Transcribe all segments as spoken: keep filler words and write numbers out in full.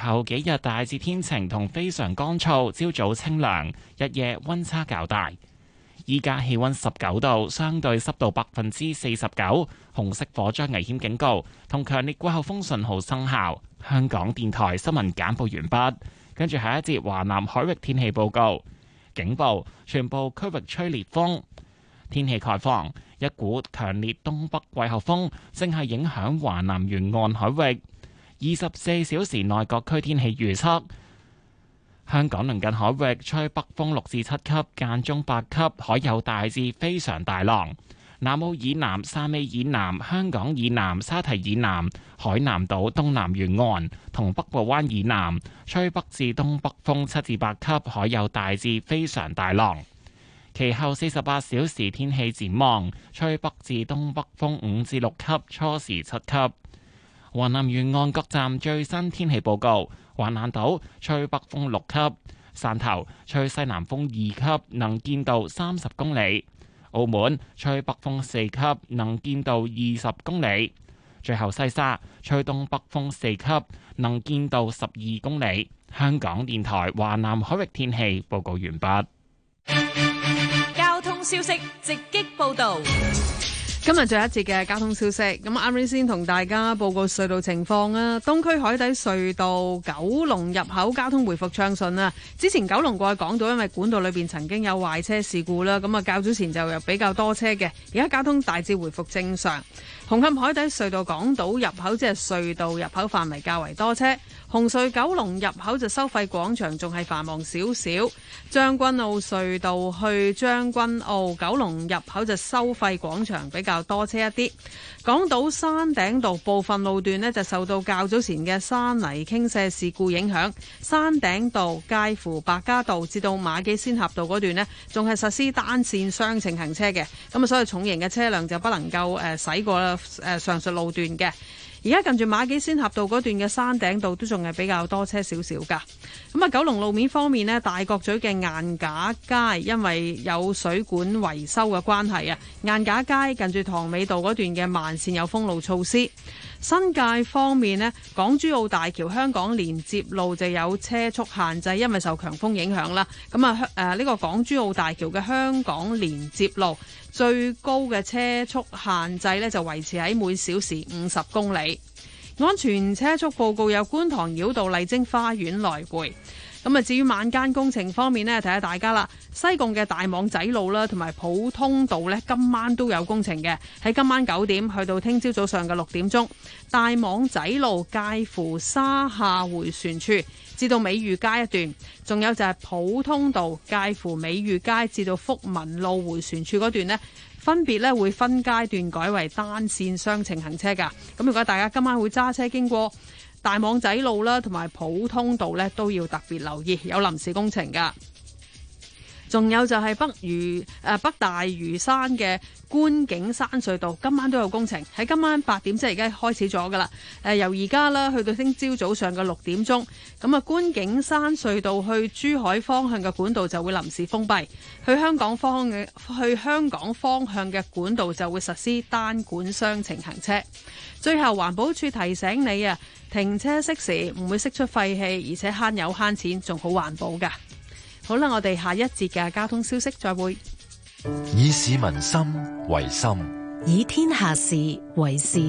後幾日大致天晴同非常乾燥，朝早清涼，日夜溫差較大。依家氣溫十九度，相對濕度百分之四十九，紅色火災危險警告同強烈季候風信號生效。香港電台新聞簡報完畢，跟住下一節華南海域天氣報告。警報，全部區域吹烈風。天氣概況，一股強烈東北季候風正係影響華南沿岸海域。二十四小時內各區天氣預測。香港鄰近海域吹北風六至七級，間中八級，海有大至非常大浪。南澳以南、汕尾以南、香港以南、沙堤以南、海南島東南沿岸同北部灣以南吹北至東北風七至八級，海有大至非常大浪。其後四十八小時天氣展望，吹北至東北風五至六級，初時七級。華南沿岸各站最新天氣報告。橫瀾島吹北風六級，汕頭吹西南風二級，能見度三十公里；澳門吹北風四級，能見度二十公里。最後西沙吹東北風四級，能見度十二公里。香港電台華南海域天氣報告完畢。 交通消息直擊報道。 今日最後一節嘅交通消息，咁啱啱先同大家報告隧道情況啊。東區海底隧道九龍入口交通回復暢順啊。之前九龍過去港島，因為管道裏邊曾經有壞車事故啦，咁啊較早前就有比較多車嘅，而家交通大致回復正常。紅磡海底隧道港島入口即係隧道入口範圍較為多車，紅隧九龍入口就收費廣場仲係繁忙少少，將軍澳隧道去將軍澳九龍入口就收費廣場比較多車一啲。港島山頂道部分路段呢就受到較早前嘅山泥傾瀉事故影響，山頂道介乎白加道至到馬己仙峽道嗰段呢仲係實施單線雙程行車嘅，咁啊所以重型嘅車輛就不能夠誒駛過誒上述路段嘅。而家近住馬己仙峽道嗰段嘅山頂道都仲係比較多車少少噶。咁啊，九龍路面方面呢，大角咀嘅晏架街因為有水管維修嘅關係啊，晏架街近住塘尾道嗰段嘅慢線有封路措施。新界方面呢，港珠澳大橋香港連接路就有車速限制，因為受強風影響啦。咁啊，誒呢個港珠澳大橋嘅香港連接路最高嘅車速限制呢，就維持喺每小時五十公里。安全車速報告有觀塘繞道麗晶花園來回。咁啊，至於晚間工程方面呢，提下大家啦，西貢嘅大網仔路啦，同埋普通道呢，今晚都有工程嘅。喺今晚九點去到聽朝早上嘅六點鐘，大網仔路介乎沙下迴旋處至到美裕街一段，仲有就係普通道介乎美裕街至到福民路迴旋處嗰段呢，分別咧會分階段改為單線雙程行車㗎。咁如果大家今晚會揸車經過大網仔路啦，同埋普通道咧，都要特別留意，有臨時工程㗎。仲有就係北嶼誒北大嶼山嘅觀景山隧道，今晚都有工程，喺今晚八點即係而家開始咗噶啦。誒由而家啦去到聽朝早上嘅六點鐘，咁啊觀景山隧道去珠海方向嘅管道就會臨時封閉，去香港方嘅去香港方向嘅管道就會實施單管雙程行車。最後環保署提醒你啊，停車熄匙唔會釋出廢氣，而且慳油慳錢，仲好環保噶。好啦，我哋下一節嘅交通消息再會。 以市民心為心， 以天下事為事。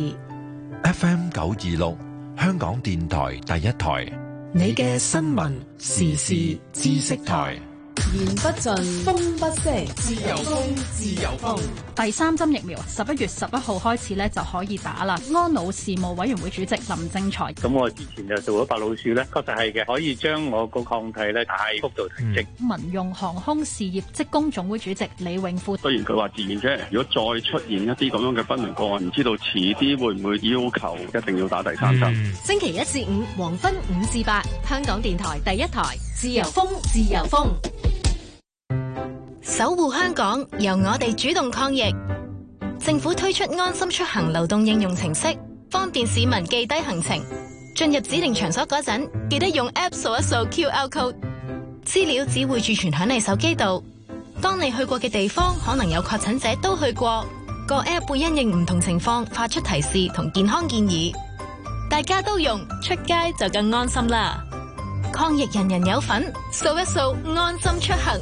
F M 九二六，香港電台第一台， 你嘅新聞時事知識台。言不盡，風不息，自由風，自由風。 第三針疫苗十一月十一號開始咧就可以打啦。安老事務委員會主席林正財， 咁我之前就做咗白老鼠咧，確實係嘅，可以將我個抗體咧大幅度提升。 嗯、民用航空事業職工總會主席李永富， 雖然佢話自願啫，如果再出現一啲咁樣嘅不良個案，唔知道遲啲會唔會要求一定要打第三針。 嗯、星期一至五黃昏五至八，香港電台第一台，自由風，自由風。守護香港，由我哋主動抗疫。政府推出安心出行流動應用程式，方便市民記低行程。進入指定場所嗰陣，記得用 App 掃一掃 Q R code， 資料只會儲存響你手機度。當你去過嘅地方可能有確診者都去過，個 App 會因應唔同情況發出提示同健康建議。大家都用，出街就更安心啦。 抗疫人人有份，掃一掃安心出行。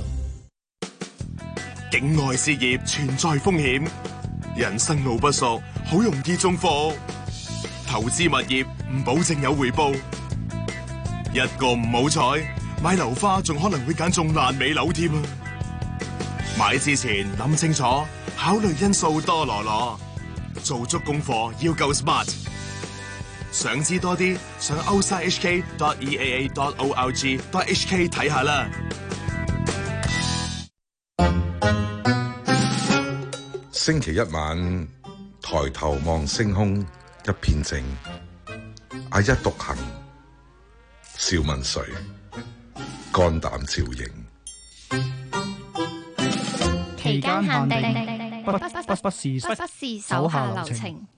境外事業存在風險，人生路不熟，好容易中伏。投資物業唔保證有回報，一個唔好彩，買樓花仲可能會揀中爛尾樓添啊！買之前諗清楚，考慮因素多羅羅，做足功課要夠 smart。想知多啲，上 outside h k dot e a a dot org dot h k 睇下啦。 星期一晚，抬頭望星空，一片靜，阿一獨行，笑問誰？肝膽照應。 期間限定，不不不不不是不是手下留情。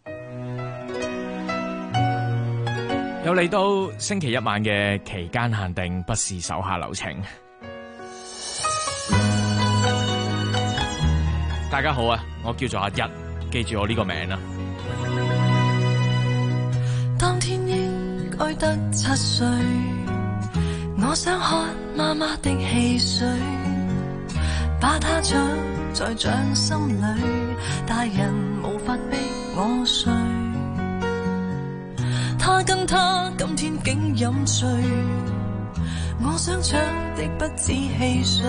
又嚟到星期一晚嘅期間限定，不是手下留情。大家好啊，我叫做阿一，記住我呢個名啦。 當天應該得七歲，我想喝媽媽的汽水，把她搶在掌心裏，大人無法逼我睡。他跟他今天竟飲醉，我想搶的不止汽水，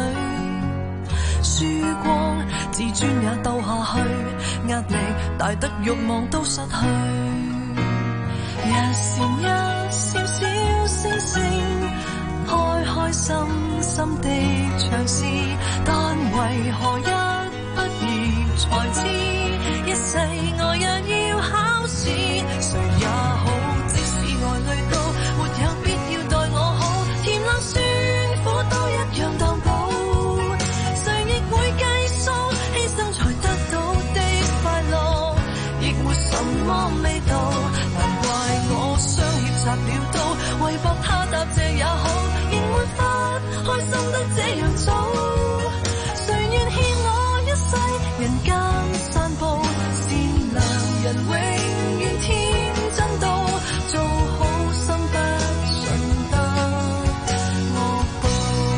輸光自尊也鬥下去，壓力大得慾望都失去。一閃一閃小星星，開開心心的嘗試，但為何一畢業才知，一世我也要考試，誰也好。愛侶都沒有必要待我好，甜辣酸苦都一樣當寶，誰亦會計數，犧牲才得到的快樂，亦沒什麼味道。難怪我雙脅插了刀，為博他答謝也好，仍沒法開心得這樣早。誰願欠我一世人間散步，善良人永遠天真到。做好心不順得惡報，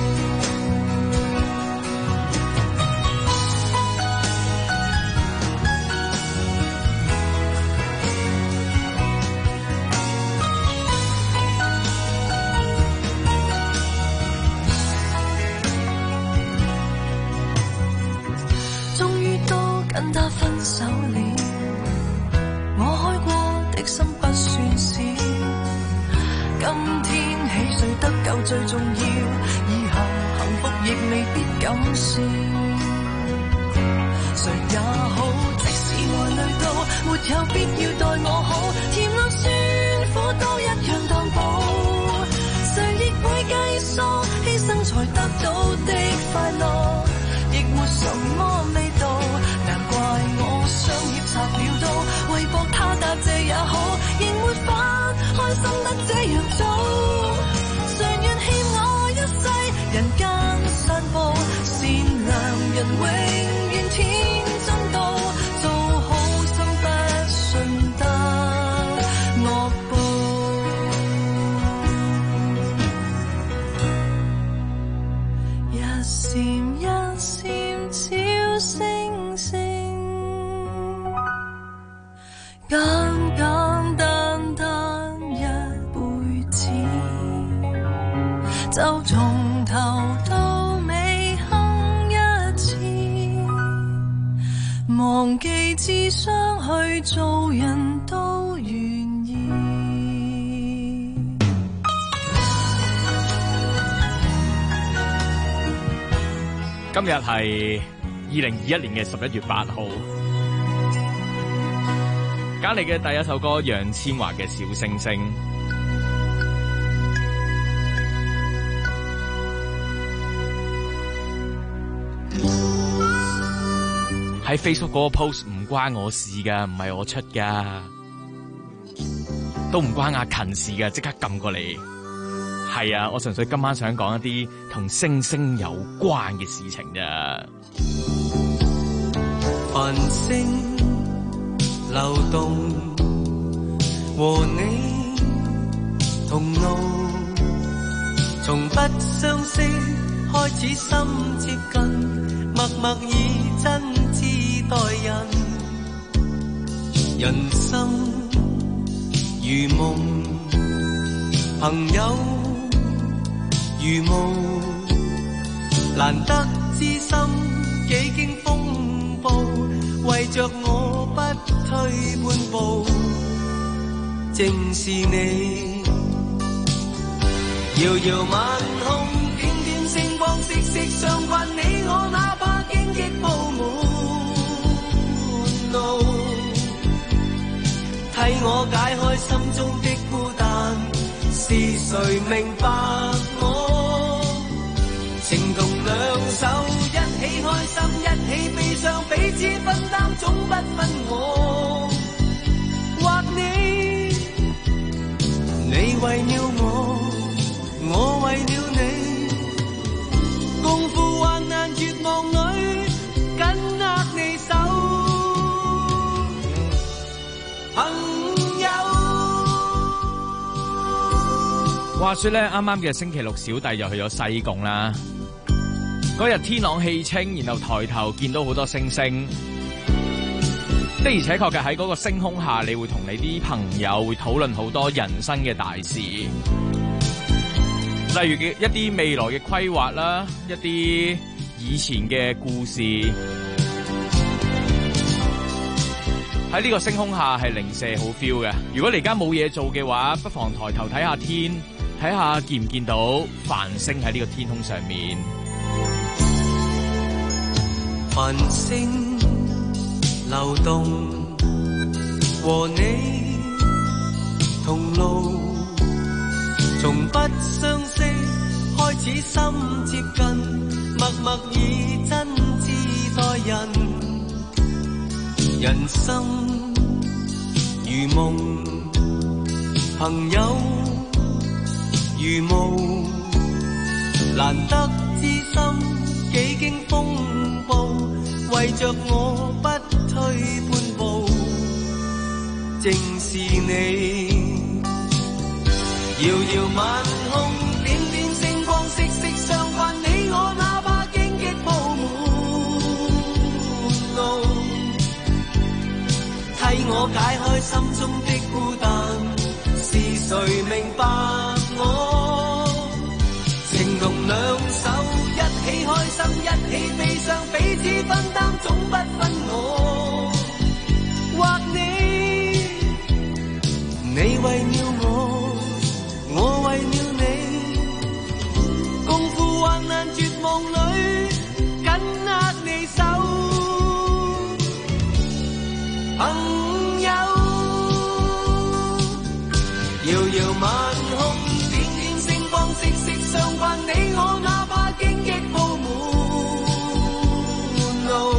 終於都跟他分手了，我開過的心不算少，今天起誰得救最重要，以後幸福亦未必敢笑。誰也好，即使愛侶都沒有必要待我好，甜辣酸苦都一樣當寶，誰亦會計數，犧牲才得到的快樂，亦沒什麼味道。難怪我雙脅插了刀，為博他答謝也好，仍沒法開心得這樣早。誰願欠我一世人間散步，善良人永遠天真到，做好心不順得惡報。一閃一閃小星星，簡簡單單一輩子，就從頭到尾哼一次，忘記智商去做人都願意。 今日係二零二一年嘅十一月八號。揀嚟嘅第一首歌，楊千嬅嘅《小星星》。喺 Facebook 嗰個 post 唔關我事噶，唔係我出噶，都唔關阿勤事噶，即刻撳過嚟。係啊，我純粹今晚想講一啲同星星有關嘅事情咋。 繁星流動，和你同路， 從不相識開始心接近，默默以真摯待人。人生如夢，朋友如霧，難得知心幾經風暴，為着我不退半步，正是你。遙遙晚空，點點星光，息息相關，你我哪怕荊棘鋪滿路，替我解開心中的孤單，是誰明白我？情同兩手，一起開心，一起悲傷，彼此分擔，總不分我或你。你為了我，我為了你，共赴患難絕望裏，緊握你手，朋友。 話說咧，啱啱嘅星期六，小弟就去咗西貢啦。嗰日天朗氣清，然後抬頭見到好多星星，的而且確嘅喺嗰個星空下，你會同你啲朋友會討論好多人生嘅大事，例如嘅一啲未來嘅規劃啦，一啲以前嘅故事，喺呢個星空下係零舍好 feel 嘅。如果你而家冇嘢做嘅話，不妨抬頭睇下天，睇下見唔見到繁星喺呢個天空上面。 繁星流動，和你同路，從不相識開始心接近，默默以真摯待人。人生如夢，朋友如霧，難得知心幾經風暴，為着我不退半步，正是你。遙遙晚空，點點星光，息息相關，你我哪怕荊棘鋪滿路，替我解開心中的孤單，是誰明白我？情同兩手，一起開心，一起悲傷，彼此分擔，總不分我或你。你為了我，我為了你，共赴患難絕望裏，緊握你手，朋友。遙遙晚空，點點星光，息息相關，你我哪怕荊棘鋪滿路，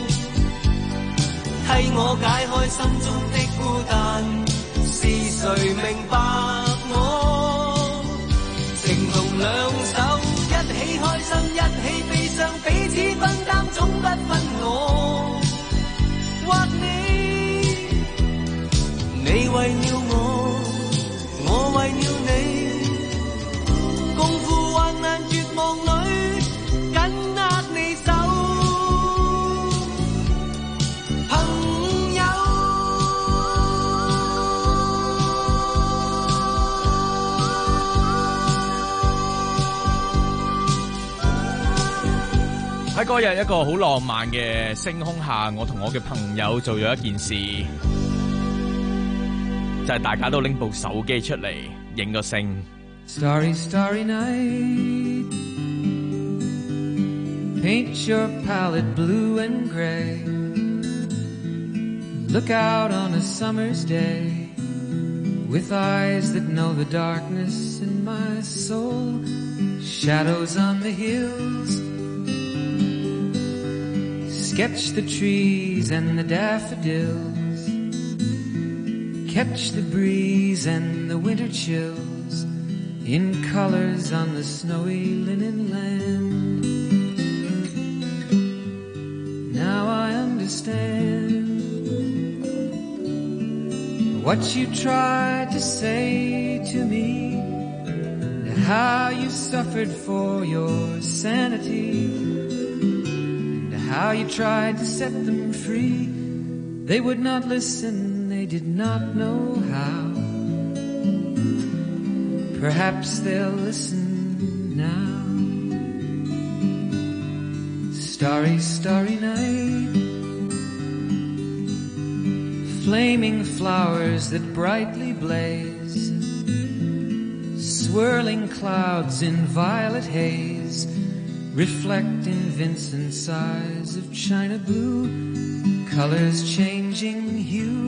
替我解開心中的孤單，是誰明白我？情同兩手，一起開心，一起悲傷，彼此分擔，總不分我或你。你為了我，我為了你，共赴患難絕望裏，緊握你手，朋友。 喺嗰日一個好浪漫嘅星空下，我同我嘅朋友做咗一件事，就係大家都拎部手機出嚟影個星。 Starry, starry night, paint your palette blue and gray, look out on a summer's day, with eyes that know the darkness in my soul, shadows on the hills, sketch the trees and the daffodils, catch the breeze and the winter chills, in colors on the snowy linen land. Now I understand what you tried to say to me, how you suffered for your sanity, and how you tried to set them free. They would not listen, they did not know how. Perhaps they'll listen now. Starry, starry night, flaming flowers that brightly blaze, swirling clouds in violet haze, reflect in Vincent's eyes of china blue, colors changing hue.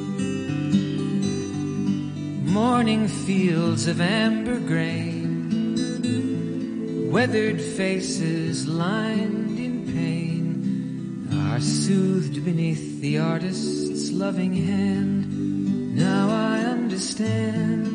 Morning fields of amber grain, weathered faces lined in pain, are soothed beneath the artist's loving hand. Now I understand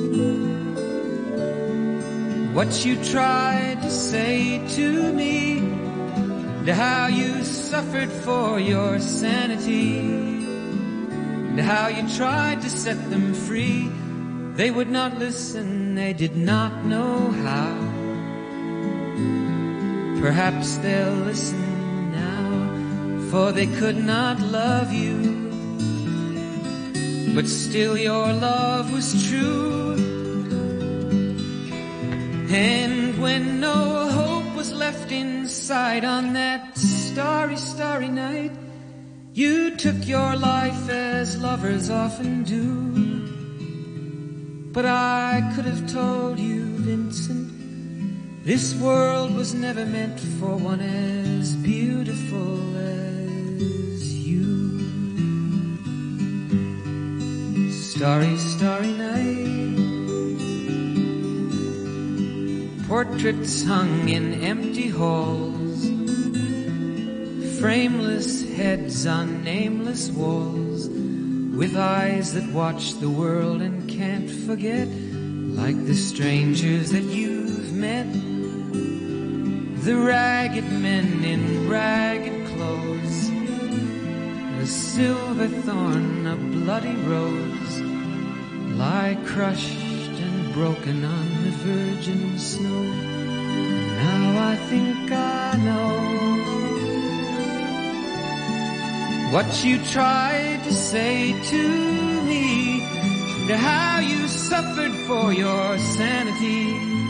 what you tried to say to me, and how you suffered for your sanity, and how you tried to set them free. They would not listen, they did not know how. Perhaps they'll listen now, for they could not love you, but still your love was true. And when no hope was left inside on that starry, starry night, you took your life as lovers often do. But I could have told you, Vincent, this world was never meant for one as beautiful as you. Starry, starry night, portraits hung in empty halls, frameless heads on nameless walls, with eyes that watch the world and can't forget, like the strangers that you've met, the ragged men in ragged clothes, the silver thorn, a bloody rose, lie crushed and broken on the virgin snow. Now I think I know what you tried to say to me, and how you suffered for your sanity,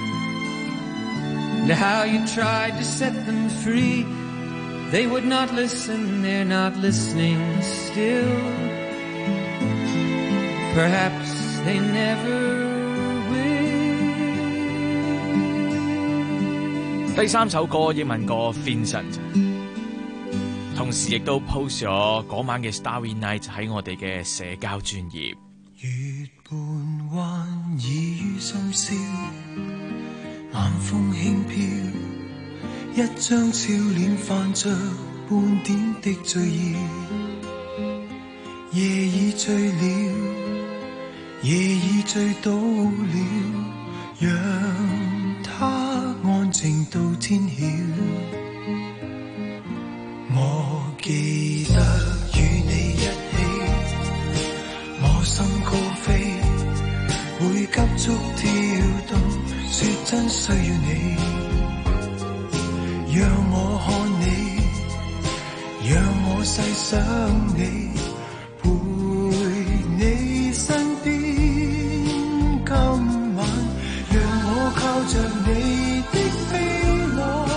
and how you tried to set them free. They would not listen, they're not listening still. Perhaps they never will. 第三首歌英文歌 Vincent， 同時亦都 post 咗嗰晚嘅 Starry Night 喺我哋嘅社交專頁。 月半彎已於深宵，晚風輕飄，一張俏臉泛着半點的醉意。夜已醉了，夜已醉倒了，讓它安靜到天曉。我記得與你一起，我心高飛，會急速跳動，說真需要你，讓我看你，讓我細想你，陪你身邊，今晚讓我靠着你的飛浪，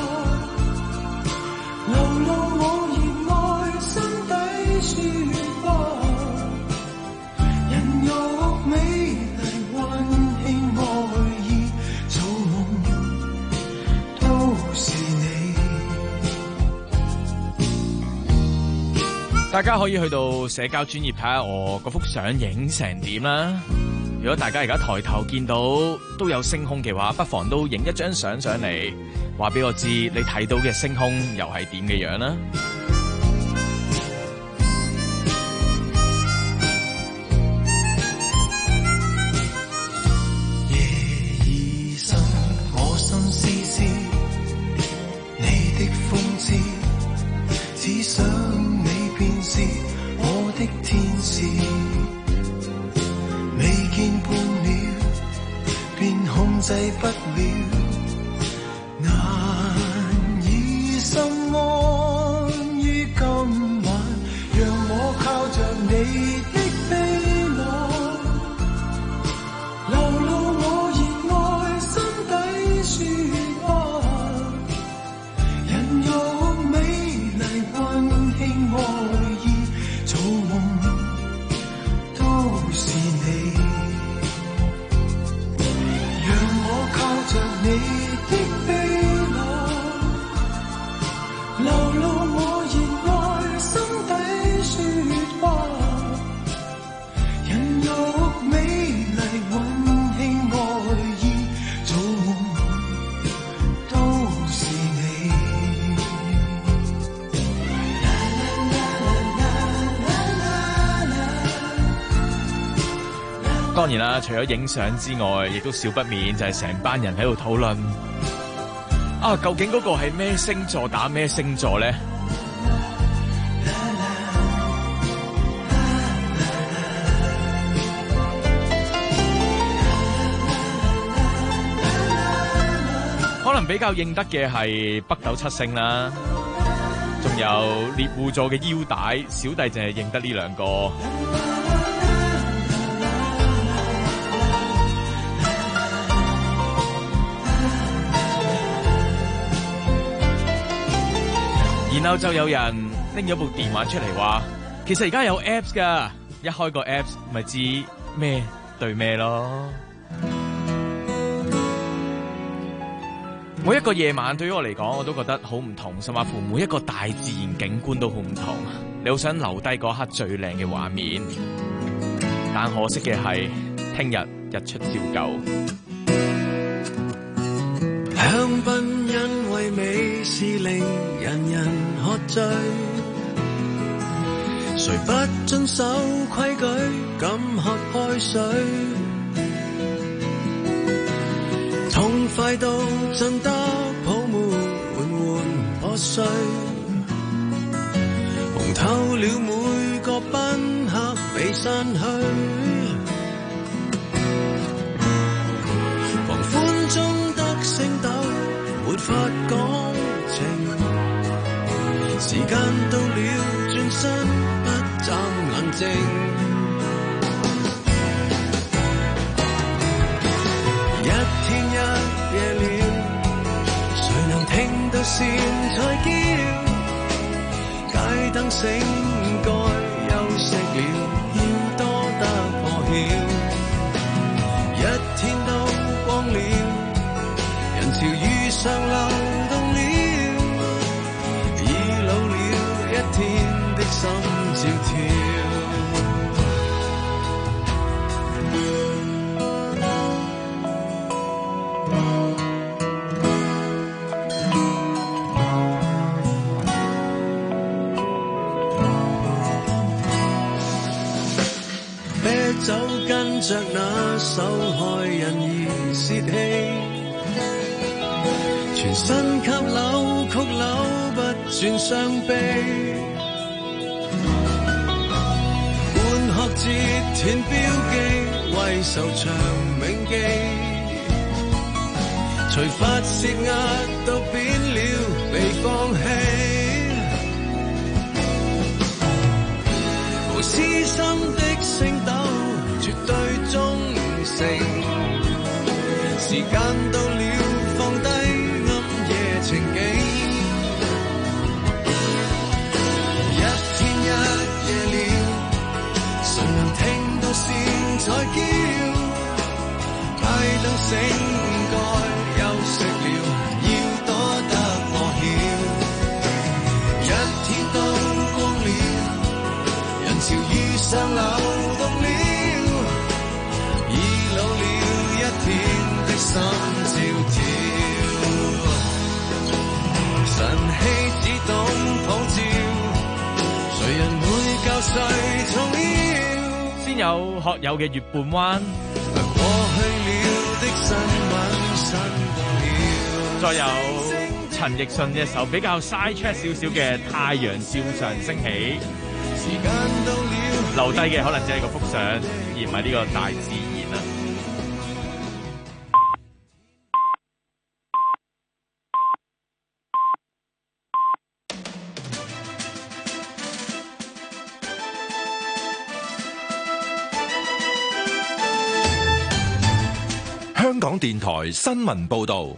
流露我熱愛心底抒發，人肉美麗溫馨愛意，造夢都是你。 大家可以去到社交專頁睇下我嗰幅相影成點啦。如果大家而家抬頭見到都有星空嘅話，不妨都影一張相上嚟，話俾我知你睇到嘅星空又係點嘅樣啦。 夜已深，我心思思，你的風姿，只想你便是我的天使。未見半秒，便控制不了當然啦，除咗影相之外，亦都少不免就係成班人喺度討論啊，究竟嗰個係咩星座打咩星座咧？可能比較認得嘅係北斗七星啦，仲有獵戶座嘅腰帶，小弟淨係認得呢兩個。然後就有人拎咗部電話出嚟話，其實而家有 apps 噶，一開個 apps 咪知咩對咩咯。每一個夜晚對於我嚟講，我都覺得好唔同，甚至乎每一個大自然景觀都好唔同。你好想留低嗰刻最靚嘅畫面，但可惜嘅係，聽日日出照舊。 香檳因為美是令人人喝醉，誰不遵守規矩，敢喝開水？痛快到震得泡沫緩緩破碎，紅透了每個賓客被散去，狂歡中得星斗沒法講情，時間到了轉身不暫冷靜，一天一夜了，誰能聽到蟬在叫？街燈醒該休息了，要多得破曉。一天都光了，人潮如常流動了，已老了一天的心照跳。酒跟着那受害人而泄氣，全身給扭曲扭不轉傷悲，半學截斷標記，為愁長銘記，隨發泄壓到扁了被放棄，無私心的星斗絕對忠誠，時間到了放低暗夜情景，一天一夜了，誰能聽到蟬在叫？街燈醒該休息了，要多得破曉。一天都光了，人潮如常流動了，天的心照跳，晨曦只懂普照，誰人會教誰重要？ 先有學友嘅月半灣， 過去了的新聞新過了， 再有陳奕迅嘅首比較 side track 少少嘅《太陽照常升起》， 時間到了， 留低嘅可能只係個幅相，而唔係呢個大自然啊。 香港電台新聞報道，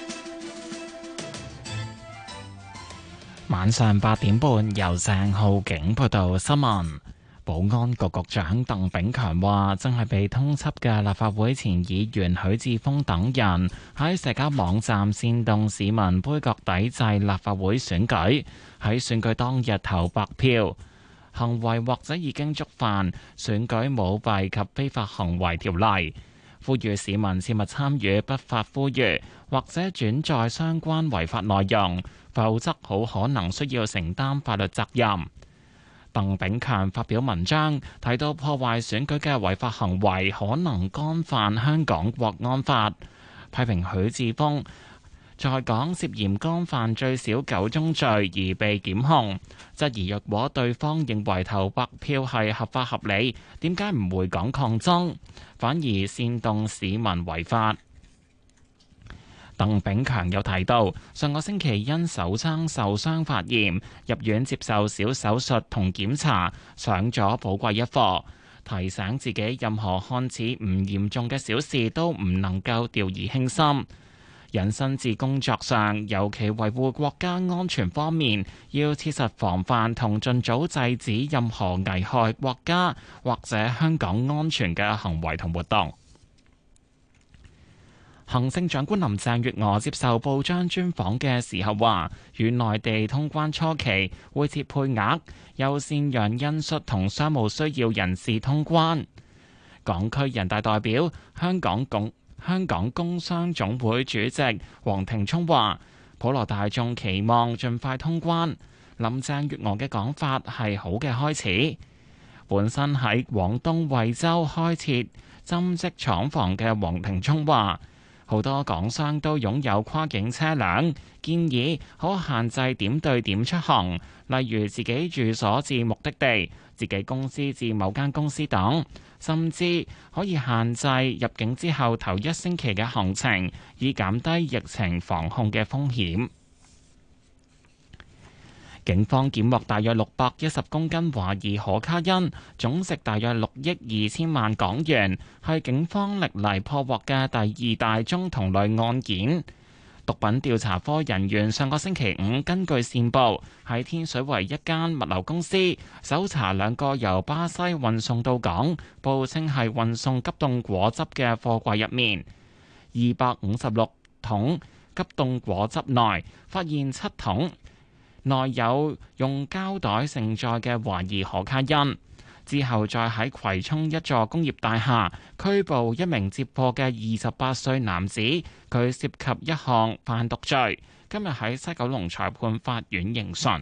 晚上八點半由鄭浩景報道新聞。保安局局長鄧炳強話，正係被通緝嘅立法會前議員許智峰等人喺社交網站煽動市民杯葛抵制立法會選舉，喺選舉當日投白票，行為或者已經觸犯選舉舞弊及非法行為條例。呼籲市民切勿參與不法呼籲或者轉載相關違法內容，否則好可能需要承擔法律責任。 鄧炳強發表文章，提到破壞選舉嘅違法行為可能干犯香港國安法，批評許智峰在港涉嫌干犯最少九宗罪而被檢控，質疑若果對方認為投白票係合法合理，點解唔回港抗爭，反而煽動市民違法？鄧炳強又提到，上個星期因手踭受傷發炎，入院接受小手術同檢查，上咗寶貴一課，提醒自己任何看似唔嚴重嘅小事都唔能夠掉以輕心。引申至工作上，尤其維護國家安全方面，要切實防範同盡早制止任何危害國家或者香港安全嘅行為同活動。行政長官林鄭月娥接受報章專訪嘅時候話，與內地通關初期會設配額，優先讓恩恤同商務需要人士通關。港區人大代表、香港共香港工商總會主席黃庭聰話，普羅大眾期望盡快通關。林鄭月娥嘅講法係好嘅開始。本身喺廣東惠州開設針織廠房嘅黃庭聰話，好多港商都擁有跨境車輛，建議可限制點對點出行，例如自己住所至目的地、自己公司至某間公司等，甚至可以限制入境之後頭一星期嘅行程，以減低疫情防控嘅風險。警方檢獲大約六百一十公斤懷疑可卡因，總值大約六億二千萬港元，係警方歷嚟破獲嘅第二大宗同類案件。毒品調查科人員上個星期五根據線報，喺天水圍一間物流公司搜查兩個由巴西運送到港，報稱係運送急凍果汁嘅貨櫃入面，二百五十六桶急凍果汁內發現七桶內有用膠袋盛載嘅懷疑可卡因，之後再喺葵涌一座工業大廈拘捕一名接貨嘅二十八歲男子，佢涉及一項販毒罪，今日喺西九龍裁判法院應訊。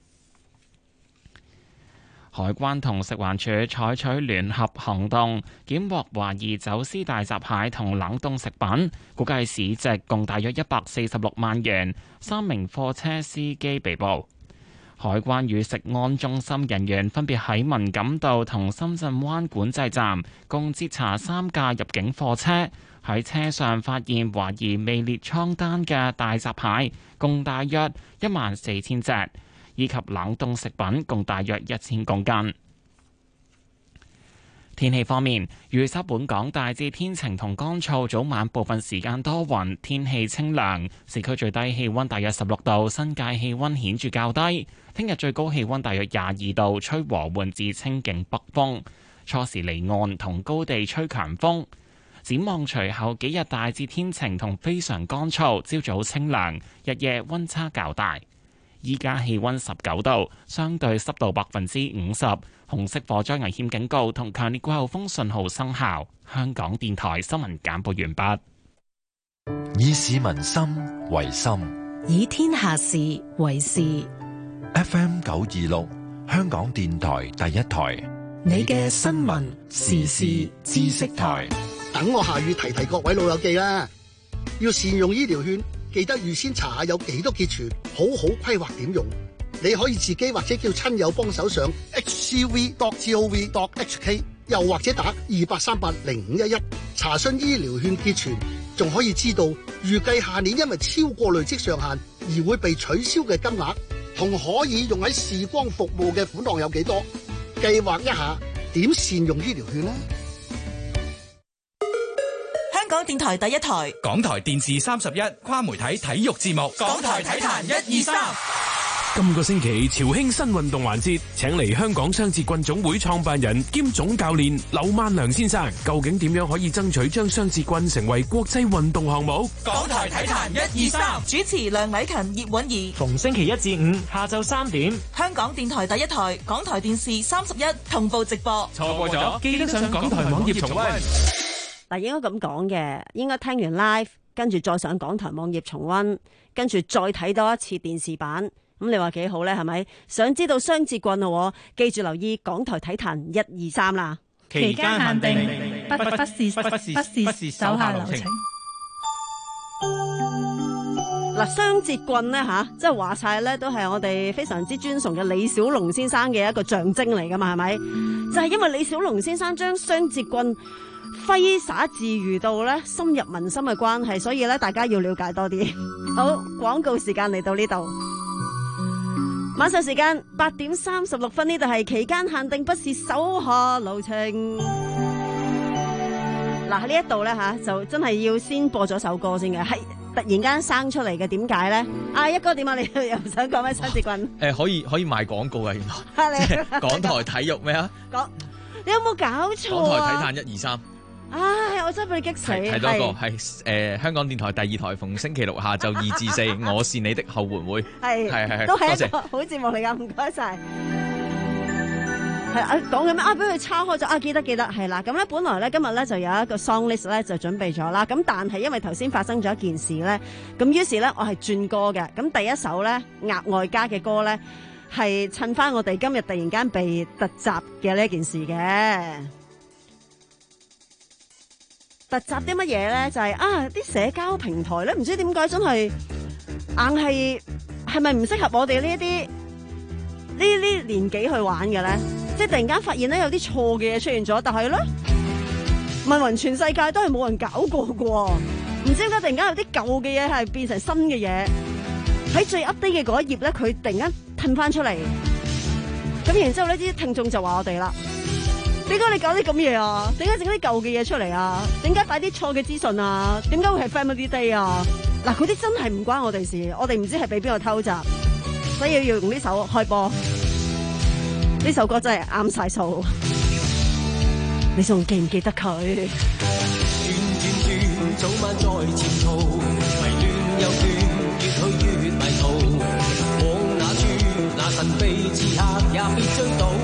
海關同食環署採取聯合行動，檢獲懷疑走私大閘蟹同冷凍食品，估計市值共大約一百四十六萬元。三名貨車司機被捕。海關與食安中心人員分別喺文錦渡同深圳灣管制站共截查三架入境貨車，喺車上發現懷疑未列倉單嘅大閘蟹，共大約一萬四千隻。以及冷凍食品共大約一千公斤。天氣方面，預測本港大致天晴同乾燥，早晚部分時間多雲，天氣清涼。市區最低氣溫大約十六度，新界氣溫顯著較低。聽日最高氣溫大約廿二度，吹和緩至清勁北風。初時離岸同高地吹強風。展望隨後幾日大致天晴同非常乾燥，朝早清涼，日夜溫差較大。依家氣溫十九度，相對濕度百分之五十，紅色火災危險警告同強烈季候風信號生效。香港電台新聞簡報完畢。 以市民心為心， 以天下事為事。 F M 九二六，香港電台第一台， 你嘅新聞時事知識台。 等我下雨提提各位老友記啦，要善用醫療券。記得預先查下有幾多結存，好好規劃點用。你可以自己或者叫親友幫手上 h c v dot gov dot h k， 又或者打二八三八零五一一查詢醫療券結存，仲可以知道預計下年因為超過累積上限而會被取消嘅金額，同可以用喺視光服務嘅款項有幾多，計劃一下點善用醫療券呢？ 香港電台第一台， 港台電視三十一跨媒體體育節目， 港台體壇一二三。 今個星期潮興新運動環節，請嚟香港雙節棍總會創辦人兼總教練劉萬良先生，究竟點樣可以爭取將雙節棍成為國際運動項目？ 港台體壇一二三，主持梁禮勤、葉韻儀， 逢星期一至五下晝三點， 香港電台第一台、港台電視三十一同步直播。 錯過咗，記得上港台網頁重溫。 嗱，應該咁講嘅，應該聽完 live，跟住再上港台網頁重溫，跟住再睇多一次電視版。 咁你話幾好咧？係咪？想知道雙節棍咯，記住留意港台體壇一二三啦。 期間限定，不不不是不是不是不是手下留情。 嗱，雙節棍咧吓，即係話晒咧，都係我哋非常之尊崇嘅李小龍先生嘅一個象徵嚟噶嘛，係咪？就係因為李小龍先生將雙節棍揮灑自如到咧深入民心嘅關係，所以咧大家要了解多啲。好，廣告時間嚟到呢度。晚上時間八點三十六分，呢度係期間限定，不是手下留情。嗱，喺呢一度咧吓，就真係要先播咗首歌先嘅，係突然間生出嚟嘅，點解咧？啊，一哥點啊？你又想講咩雙節棍？ 誒，可以可以賣廣告啊，原來即係港台體育咩啊？ 講，你有冇搞錯啊？ 港台體壇一二三。 唉，我真係俾你激死！ 睇多個係誒香港電台第二台，逢星期六下晝二至四，我是你的後援會，係係係， 都係一個好節目嚟噶，唔該晒。係啊，講緊咩啊？俾佢叉開咗啊！記得記得，係啦。咁咧，本來咧今日咧就有一個 song list 咧就準備咗啦。咁但係因為頭先發生咗一件事咧，咁於是咧我係轉歌嘅。咁第一首咧額外加嘅歌咧係襯翻我哋今日突然間被突襲嘅呢件事嘅。突襲啲乜嘢咧？就係、是、啊啲社交平台咧，唔知點解真係硬係係咪唔適合我哋呢一啲呢啲年紀去玩嘅咧？即係突然間發現咧有啲錯嘅嘢出現咗，但係咧問勻全世界都係冇人搞過嘅喎，唔知點解突然間有啲舊嘅嘢係變成新嘅嘢，喺最 update 嘅嗰一頁咧，佢突然間褪翻出嚟，咁然之後呢啲聽眾就話我哋啦。點解你搞啲咁嘢啊？點解整啲舊嘅嘢出嚟啊？點解擺啲錯嘅資訊啊？點解會係 Family Day 啊？嗱，嗰啲真係唔關我哋事，我哋唔知係俾邊個偷襲，所以要用呢首開播。呢首歌真係啱晒數，你仲記唔記得佢？ 轉轉轉，早晚在前途，迷亂又亂，越去越迷途。往那處，那神秘刺客也別追到。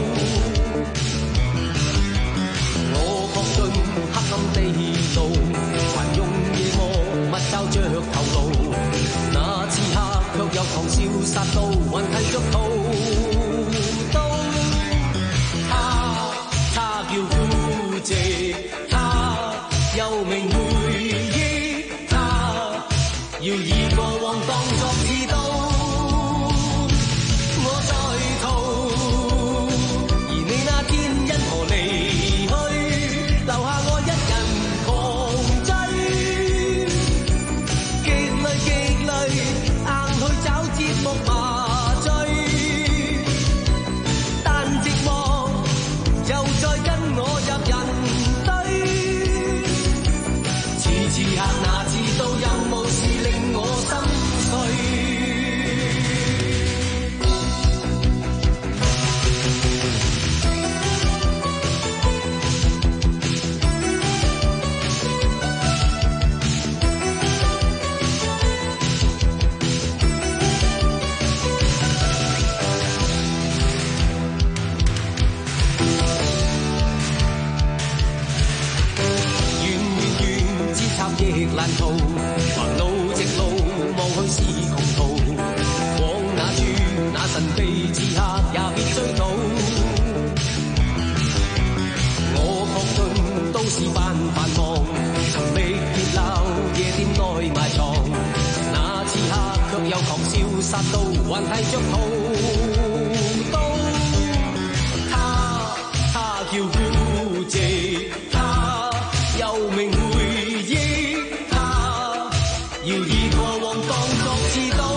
我確信黑暗地道，還用夜幕密罩着頭顱。那刺客卻有狂笑殺到，還剃足套。他他叫孤寂，他又名回憶，他要以過往當作刺刀。我在逃，而你那天因何離去，留下我一人狂追，極累極累，硬去找節目麻醉，但寂寞又再跟我入人堆，次次客那次都有無事令我心碎。亦難逃，橫路直路望去是窮途，往那處那神秘刺客也別追到。我確信都市繁繁忙，尋覓熱鬧夜店內埋藏，那刺客卻有狂笑殺到，還剃着屠刀。他他叫孤寂，他又名回憶。要以過往當作刺刀，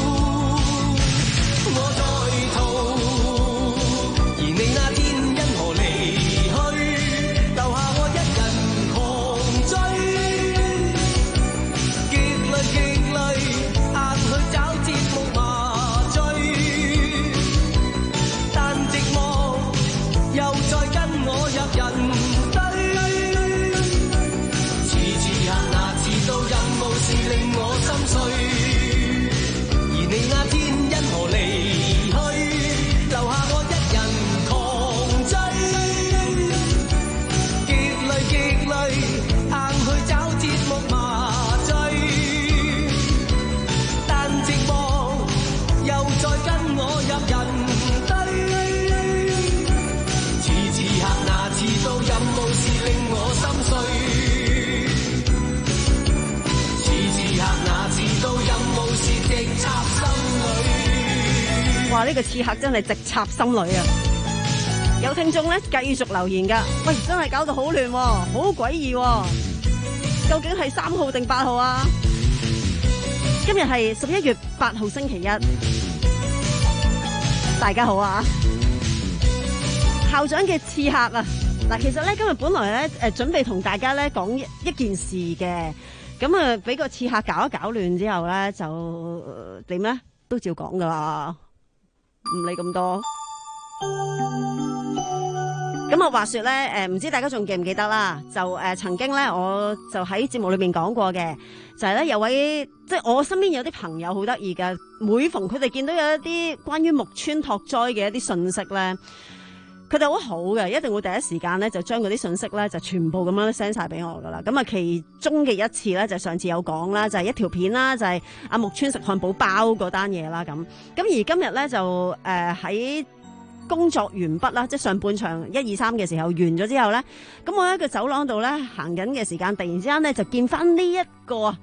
我在逃，而你那天因何離去，留下我一人狂追，極累極累，硬去找節目麻醉，但寂寞又再跟我哇！呢、這個刺客真係直插心裏啊！有聽眾咧繼續留言噶，喂，真係搞到好亂，好詭異，究竟係三號定八號啊？今日係十一月八號星期一，大家好啊！校長嘅刺客啊！嗱，其實咧今日本來咧誒準備同大家咧講一一件事嘅，咁啊俾個刺客搞一搞亂之後咧就點咧都照講噶啦，唔理咁多。咁啊話說咧誒唔知大家仲記唔記得啦？就誒、呃、曾經咧我就喺節目裏面講過嘅，就係、是、咧有位即係我身邊有啲朋友好得意㗎，每逢佢哋見到有一啲關於木村拓哉嘅一啲信息咧。佢哋好好嘅，一定會第一時間咧就將嗰啲信息咧就全部咁樣 send 晒俾我噶啦。咁啊，其中嘅一次咧就上次有講啦，就係、是、一條片啦，就係、是、阿木村食漢堡包嗰單嘢啦。咁咁而今日咧就誒喺、呃、工作完畢啦，即係上半場一二三嘅時候完咗之後咧，咁我喺個走廊度咧行緊嘅時間，突然之間咧就見翻呢一個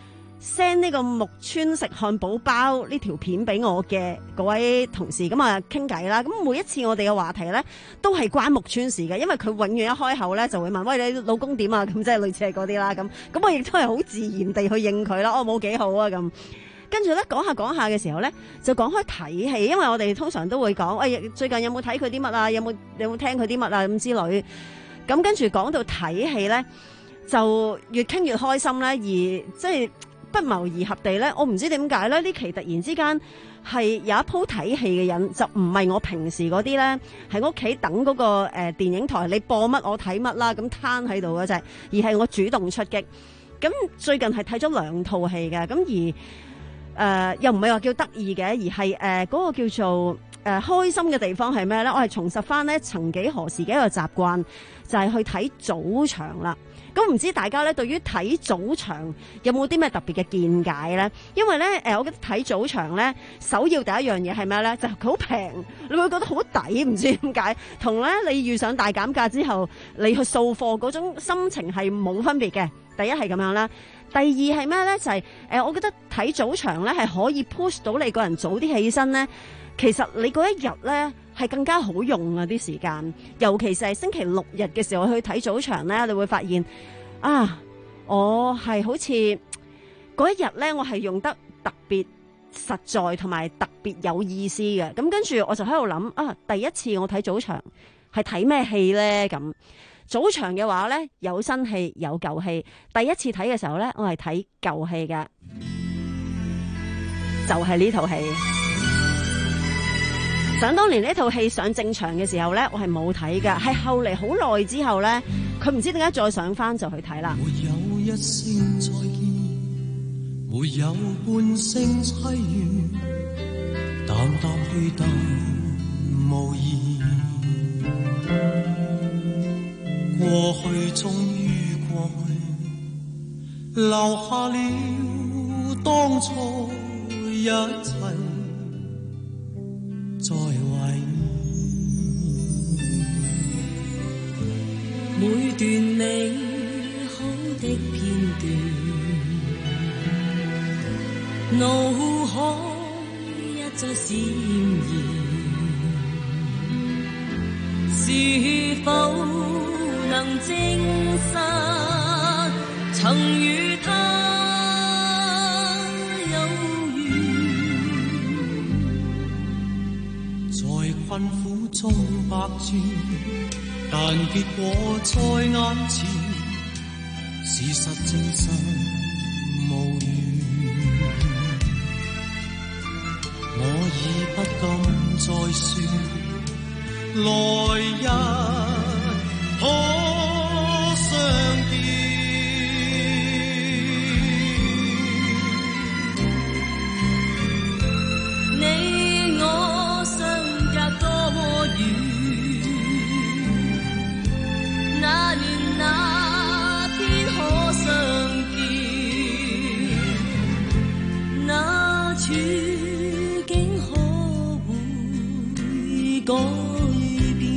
send 呢個木村食漢堡包呢條片俾我嘅嗰位同事，咁啊傾偈啦。咁每一次我哋嘅話題咧都係關木村事嘅，因為佢永遠一開口咧就會問，喂，你老公點啊？咁即係類似係嗰啲啦。咁咁我亦都係好自然地去應佢啦。哦，冇幾好啊咁。跟住咧講下講下嘅時候咧，就講開睇戲，因為我哋通常都會講，喂、哎，最近有冇睇佢啲乜啊？有冇有冇聽佢啲乜啊？咁之類。咁跟住講到睇戲咧，就越傾越開心咧，而即係。不謀而合地咧，我唔知點解咧，呢期突然之間係有一鋪睇戲嘅人，就唔係我平時嗰啲咧，喺屋企等嗰、那個誒、呃、電影台，你播乜我睇乜啦，咁攤喺度嗰隻，而係我主動出擊。咁最近係睇咗兩套戲嘅，咁而誒、呃、又唔係話叫得意嘅，而係誒嗰個叫做誒、呃、開心嘅地方係咩咧？我係重拾翻咧曾幾何時嘅一個習慣，就係、是、去睇早場啦。咁唔知大家咧對於睇早場有冇啲咩特別嘅見解咧？因為咧誒，我覺得睇早場咧，首要第一樣嘢係咩咧？就係佢好平，你會覺得好抵，唔知點解。同咧你遇上大減價之後，你去掃貨嗰種心情係冇分別嘅。第一係咁樣啦，第二係咩咧？就係、是、誒，我覺得睇早場咧係可以 push 到你個人早啲起身咧。其實你嗰一日咧係更加好用啊啲時間，尤其是係星期六日嘅時候去睇早場咧，你會發現啊，我係好似嗰一日咧，我係用得特別實在同埋特別有意思嘅。咁跟住我就喺度諗啊，第一次我睇早場係睇咩戲咧？咁早場嘅話咧，有新戲有舊戲。第一次睇嘅時候咧，我係睇舊戲嘅，就係呢套戲。想當年呢套戲上正場嘅時候咧，我係冇睇㗎，係後嚟好耐之後咧，佢唔知點解再上翻就去睇啦。 沒有一聲再見，沒有半聲淒怨，淡淡去淡無言。過去終於過去，留下了當初一切。再懷每段美好的片段，腦海一再閃現，是否能證實曾與他困苦中百轉，但結果在眼前，事實證實無緣。我已不敢再說，來日可相見。你我相多麼遠，那年那天可相見，那處境可會改變？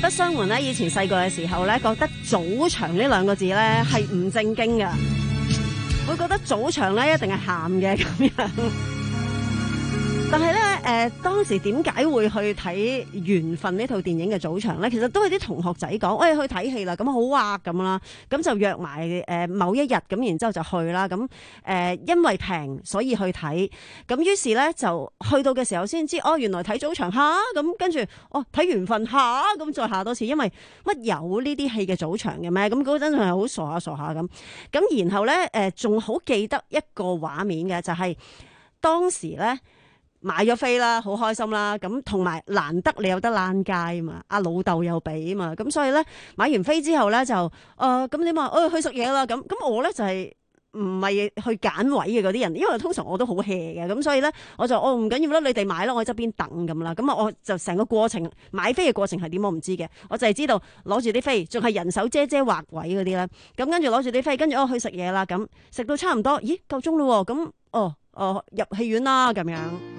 得雙門咧，以前細個嘅時候咧，覺得早場呢兩個字咧係唔正經㗎，會覺得早場咧一定係鹹嘅咁樣。但係咧，誒、呃、當時點解會去睇《緣分》呢套電影嘅早場咧？其實都係啲同學仔講，喂、哎，去睇戲啦，咁好啊咁啦，咁就約埋誒、呃、某一日，咁然之後就去啦。咁誒、呃、因為平，所以去睇。咁於是咧就去到嘅時候先知，哦，原來睇早場下，咁跟住哦睇《緣分》下，咁再下多次，因為乜有呢啲戲嘅早場嘅咩？咁嗰陣係好傻下傻下咁。咁然後咧誒仲好記得一個畫面嘅，就係、是、當時咧。買咗飛啦，好開心啦，咁同埋難得你有得躝街啊嘛，阿老豆又俾啊嘛，咁所以咧買完飛之後咧就誒咁點啊，誒、呃、去食嘢啦，咁咁我咧就係唔係去揀位嘅嗰啲人，因為通常我都好 hea 嘅，咁所以咧我就哦唔緊要啦，你哋買啦，我喺側邊等咁啦，咁啊我就成個過程買飛嘅過程係點我唔知嘅，我就係知道攞住啲飛，仲係人手遮遮劃位嗰啲咧，咁跟住攞住啲飛，跟住我去食嘢啦，咁食到差唔多，咦夠鐘咯，咁哦哦入戲院啦咁樣。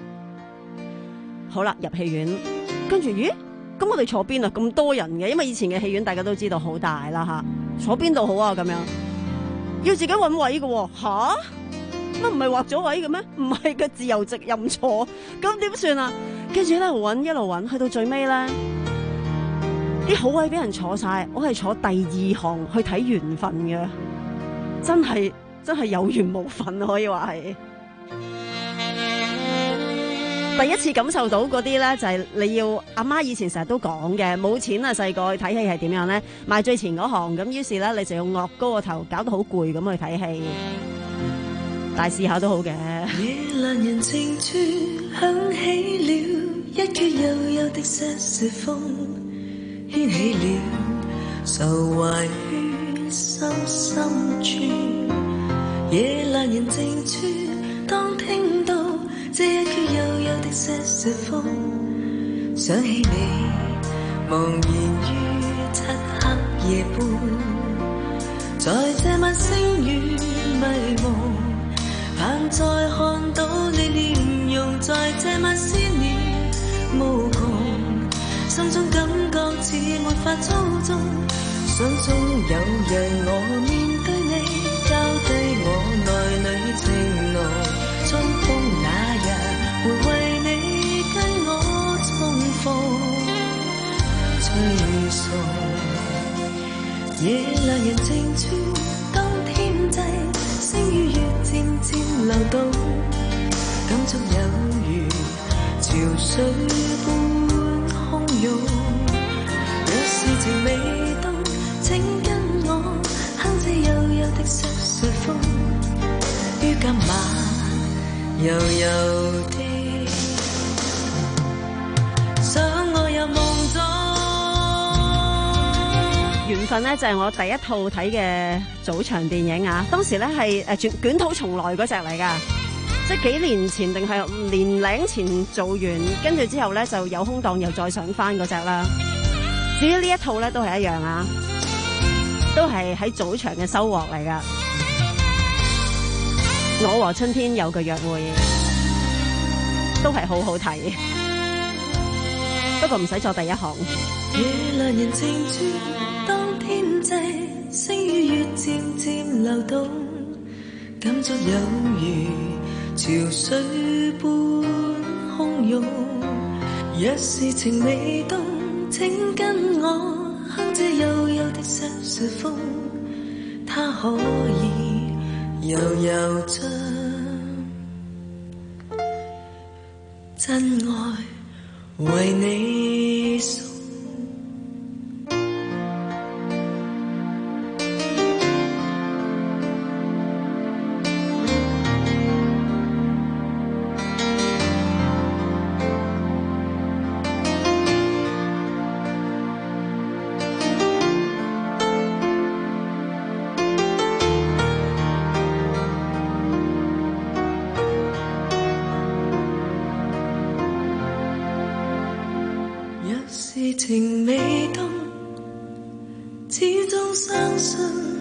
好啦，入戲院，跟住咦？咁我哋坐邊啊？咁多人嘅，因為以前嘅戲院大家都知道好大啦吓，坐邊度好啊？咁樣要自己搵位嘅，吓乜唔係劃咗位嘅咩？唔係嘅，自由席任坐，咁點算啊？跟住一路搵一路搵，去到最尾咧，啲好位俾人坐晒，我係坐第二行去睇緣分嘅，真係真係有緣無份，可以話係。第一次感受到嗰啲咧，就係你要阿媽以前成日都講嘅，冇錢啊，細個去睇戲係點樣咧？買最前嗰行，咁於是咧你就要岳高個頭，搞到好攰咁去睇戲。但係試下都好嘅。 夜闌人靜處響起了一闕悠悠的瑟瑟風，掀起了愁懷於心深處。夜闌人靜處，當聽到這一闕悠悠的瑟瑟風，想起你茫然於漆黑夜半，在這晚星雨迷蒙，盼再看到你臉容，在這晚思念無窮，心中感覺似沒法操縱，想中有日我面對你，交低我內裏情濃。春風那日會為你跟我重逢，吹送夜闌人靜處，當天際星與月漸漸流動，感觸有如潮水般洶湧。若是情未凍，請跟我哼這悠悠的瑟瑟風，於今晚悠悠的想我入夢中。 緣分咧就係我第一套睇嘅早場電影啊！當時咧係誒捲捲土重來嗰隻嚟噶，即係幾年前定係年零前做完，跟住之後咧就有空檔又再上翻嗰隻啦。至於呢一套咧都係一樣啊，都係喺早場嘅收穫嚟噶。我和春天有個約會，都係好好睇，不過唔使坐第一行。 夜闌人靜處，當天際星與月漸漸流動，感觸有如潮水般洶湧。若是情未凍，請跟我哼這悠悠的瑟瑟風，它可以悠悠將真愛為你送。情未凍，始終相信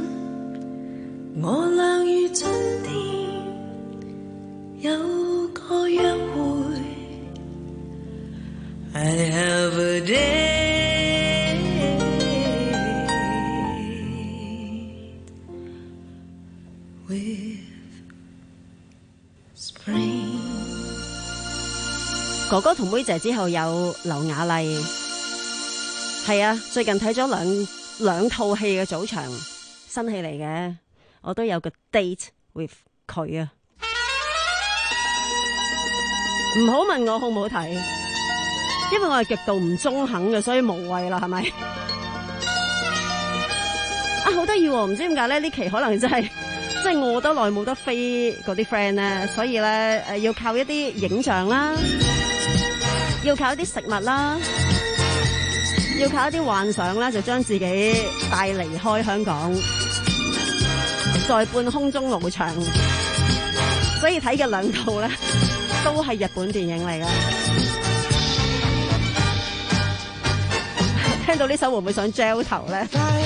我倆於春天有個約會。I have a day 哥哥同妹姐之後有劉雅麗，係啊，最近睇咗兩兩套戲嘅早場新戲嚟嘅，我都有個 date with 佢啊。唔好問我好唔好睇，因為我係極度唔中肯嘅，所以無謂啦，係咪？啊，好得意喎！唔知點解咧？呢期可能真係即係餓得耐冇得飛嗰啲 friend 咧，所以咧誒要靠一啲影像啦。要靠一啲食物啦，要靠一啲幻想啦，就將自己帶離開香港，在半空中翱翔。所以睇嘅兩套咧，都係日本電影嚟嘅。聽到呢首會唔會想 gel 頭咧？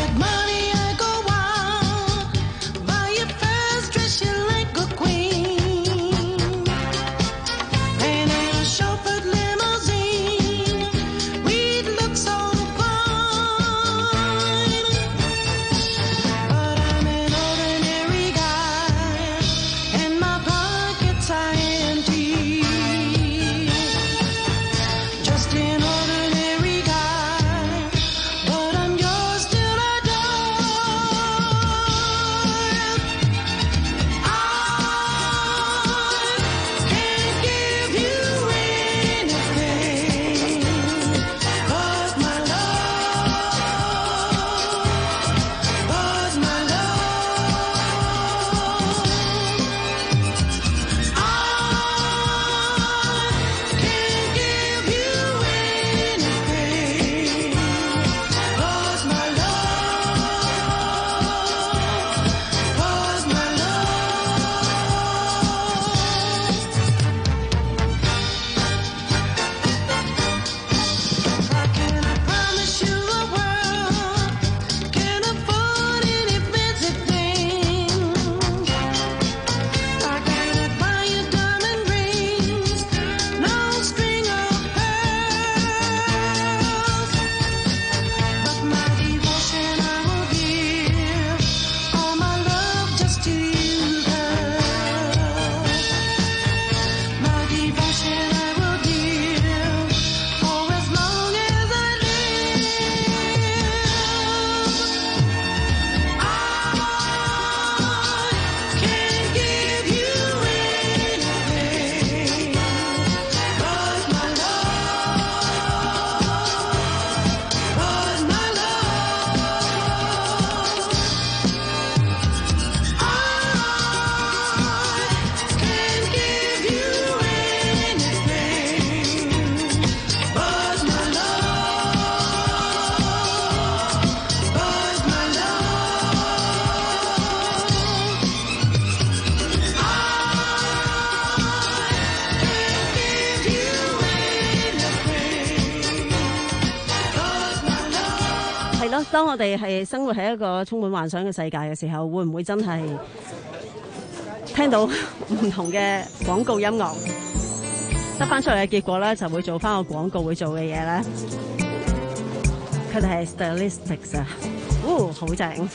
當我哋係生活喺一個充滿幻想嘅世界嘅時候，會唔會真係聽到唔同嘅廣告音樂，得翻出嚟嘅結果咧，就會做翻個廣告會做嘅嘢咧？佢哋係 stylistics 啊，哦，好正！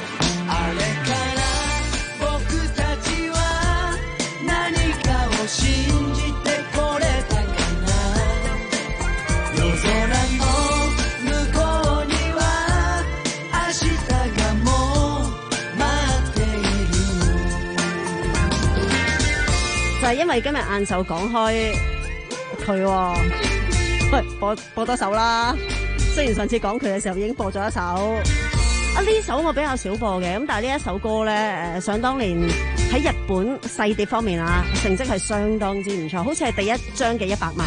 就係因為今日晏晝講開佢、哦，喂，播播多首啦。雖然上次講佢嘅時候已經播咗一首，啊呢首我比較少播嘅，咁但係呢一首歌咧，誒、呃，想當年喺日本細碟方面啊，成績係相當之唔錯，好似係第一張嘅一百萬。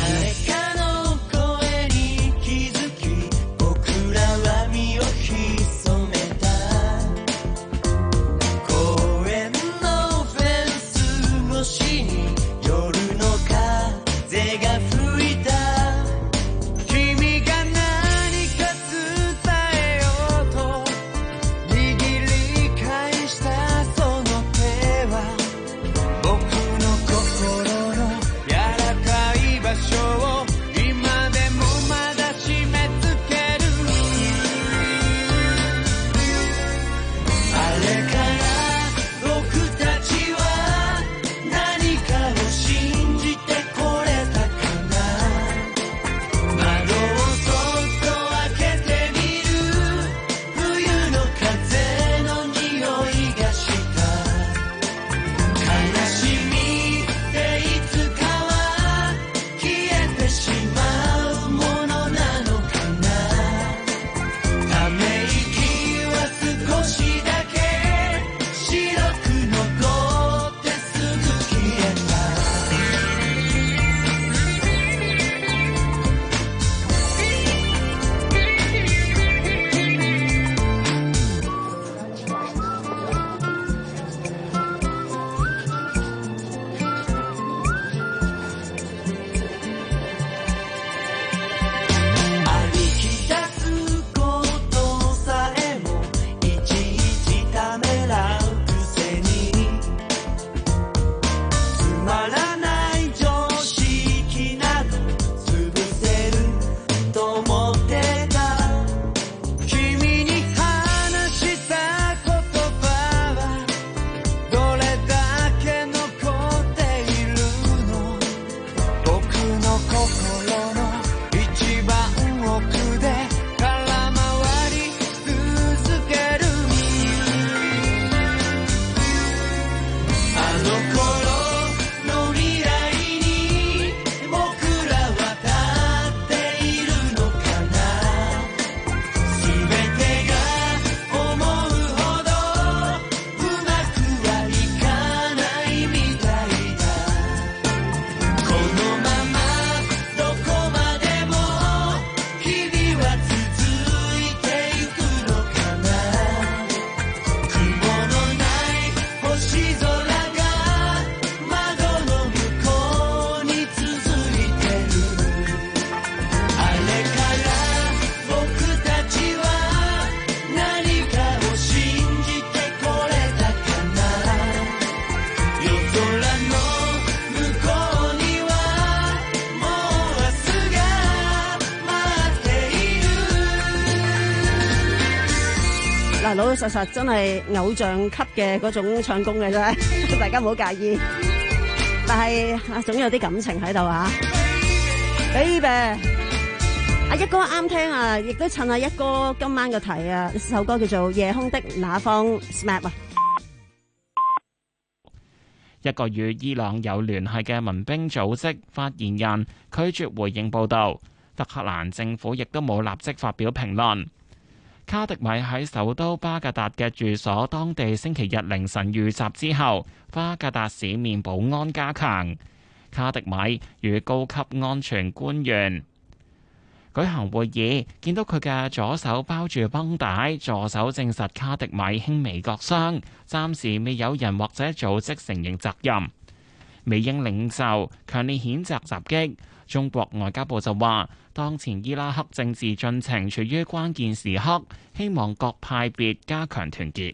場所を啊，老老實實真係偶像級嘅嗰種唱功嘅啫，大家唔好介意。但係啊，總有啲感情喺度啊 ，baby。阿一哥啱聽啊，亦都趁阿一哥今晚嘅題啊，首歌叫做《夜空的那方》S M A P 啊。 一個與伊朗有聯繫嘅民兵組織發言人拒絕回應報導，德黑蘭政府亦都冇立即發表評論。卡迪米喺首都巴格達嘅住所，當地星期日凌晨遇襲之後，巴格達市面保安加強。卡迪米與高級安全官員舉行會議，見到佢嘅左手包住繃帶，助手證實卡迪米輕微割傷，暫時未有人或者組織承認責任。美英領袖強烈譴責襲擊。中國外交部就話，當前伊拉克政治進程處於關鍵時刻，希望各派別加強團結。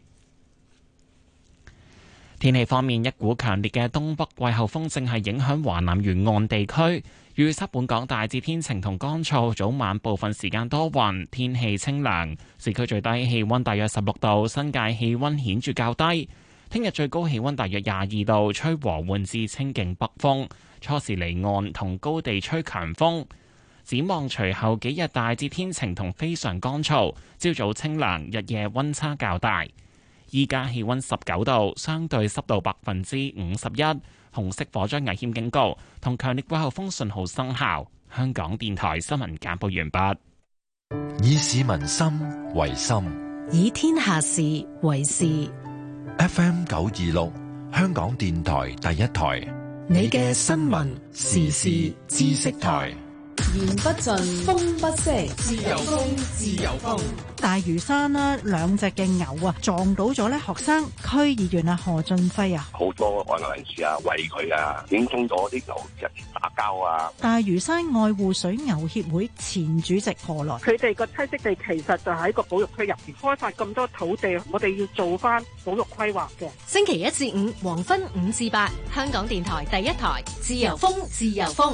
天氣方面，一股強烈嘅東北季候風正係影響華南沿岸地區。預測本港大致天晴同乾燥，早晚部分時間多雲，天氣清涼。市區最低氣溫大約十六度，新界氣溫顯著較低。聽日最高氣溫大約廿二度，吹和緩至清勁北風，初時離岸同高地吹強風。展望隨後幾日大致天晴同非常乾燥，朝早清涼，日夜溫差較大。依家氣溫十九度，相對濕度百分之五十一。紅色火災危險警告同強烈季候風信號生效。香港電台新聞簡報完畢。 以市民心為心， 以天下事為事。 F M 九二六，香港電台第一台， 你嘅新聞時事知識台。 言不盡，風不息，自由風，自由風。 大嶼山啦，兩隻嘅牛啊撞到咗咧，學生區議員啊何俊輝啊， 好多外來人士啊餵佢啊，影中咗啲牛日打交啊。 大嶼山愛護水牛協會前主席何來， 佢哋個棲息地其實就喺個保育區入邊，開發咁多土地，我哋要做翻保育規劃嘅。 星期一至五黃昏五至八，香港電台第一台，自由風，自由風。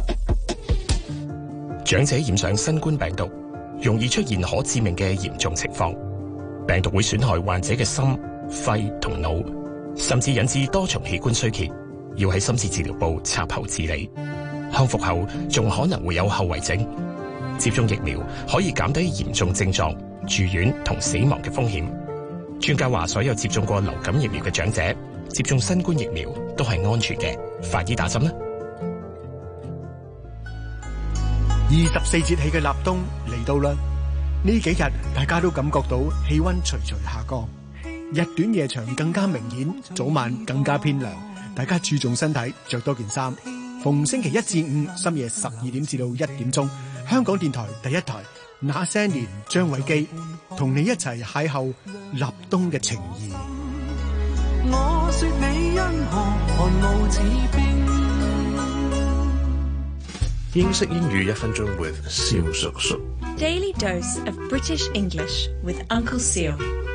長者染上新冠病毒，容易出現可致命嘅嚴重情況。病毒會損害患者嘅心、肺同腦，甚至引致多重器官衰竭，要喺深切治療部插喉治理。康復後仲可能會有後遺症。接種疫苗可以減低嚴重症狀、住院同死亡嘅風險。專家話，所有接種過流感疫苗嘅長者接種新冠疫苗都係安全嘅。快啲打針啦！ 二十四節氣嘅立冬嚟到啦，呢幾日大家都感覺到氣溫徐徐下降，日短夜長更加明顯，早晚更加偏涼，大家注重身體，着多件衫。逢星期一至五深夜十二點至到一點鐘，香港電台第一台那些年張偉基同你一齊邂逅立冬嘅情誼。 我說你因何寒傲似冰。 英式英語一分鐘 with 蕭叔叔。 Daily dose of British English with Uncle Seal。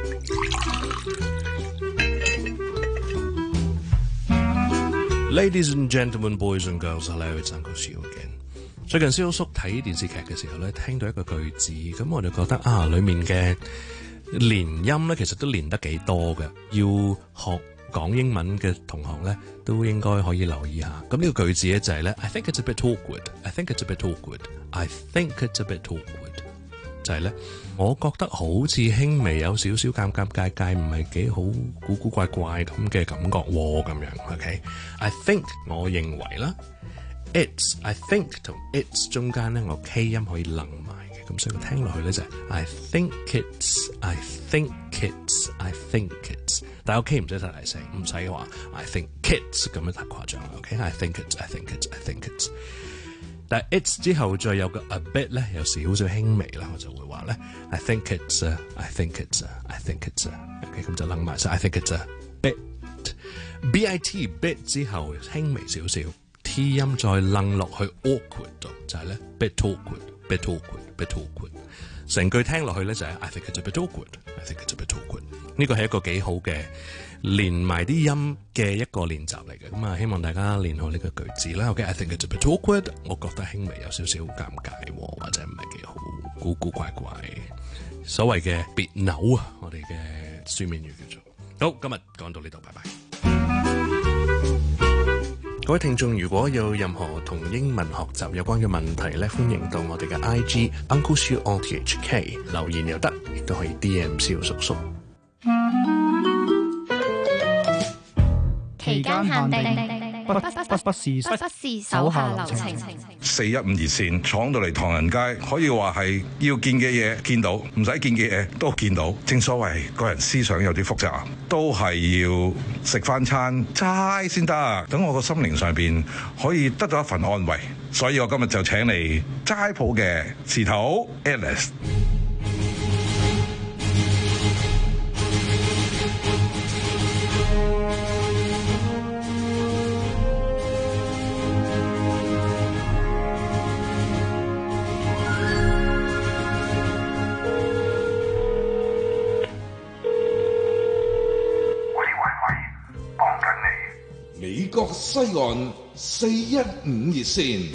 Ladies and gentlemen, boys and girls, hello, it's Uncle Seal again。 最近蕭叔睇電視劇嘅時候咧，聽到一個句子，咁我就覺得啊，裡面嘅連音咧，其實都連得幾多嘅，要學講英文嘅同學咧，都應該可以留意下。咁呢個句子咧就係咧 I think it's a bit awkward. I think it's a bit awkward. I think it's a bit awkward. 就係咧，我覺得好似輕微有少少尷尷尬尬，唔係幾好古古怪怪咁嘅感覺喎，咁樣 OK。I think 我認為啦 ，it's I think 同 it's 中間咧，我 K 音可以楞埋嘅，咁所以我聽落去咧就係 I think it's I think it's I think it's。但係 OK 唔使太大聲，唔使話 I think kids 咁樣太誇張啦。OK，I think it's I think it's I think it's。但係 it's 之後再有個 a bit 咧，有少少輕微啦，我就會話咧 I think it's a, I think it's a, I think it's a。OK，咁就楞埋晒 I think it's a bit。bit bit 之後輕微少少 ，T 音再楞落去 awkward 度，就係咧 bit awkward，bit awkward，bit awkward。成句聽落去咧就係 I think it's a bit awkward，I think it's a bit awkward。呢個係一個幾好嘅連埋啲音嘅一個練習嚟嘅，咁啊希望大家練好呢個句子啦。OK，I think it's a bit awkward， 我覺得輕微有少少尷尬，或者唔係幾好，古古怪怪。 所謂嘅別扭啊，我哋嘅書面語叫做。好，今日講到呢度，拜拜。各位聽眾，如果有任何同英文學習有關嘅問題咧，歡迎到我哋嘅 I G Uncle Siu O T H K 留言又得，亦都可以 D M 蕭叔叔。 期間限定。不不不不是不是手下留情。 四一五熱線闖到嚟唐人街，可以話係要見嘅嘢見到，唔使見嘅嘢都見到。正所謂個人思想有啲複雜，都係要食翻餐齋先得，等我個心靈上邊可以得到一份安慰。所以我今日就請嚟齋鋪嘅事頭 Alice。 美國西岸四一五熱線。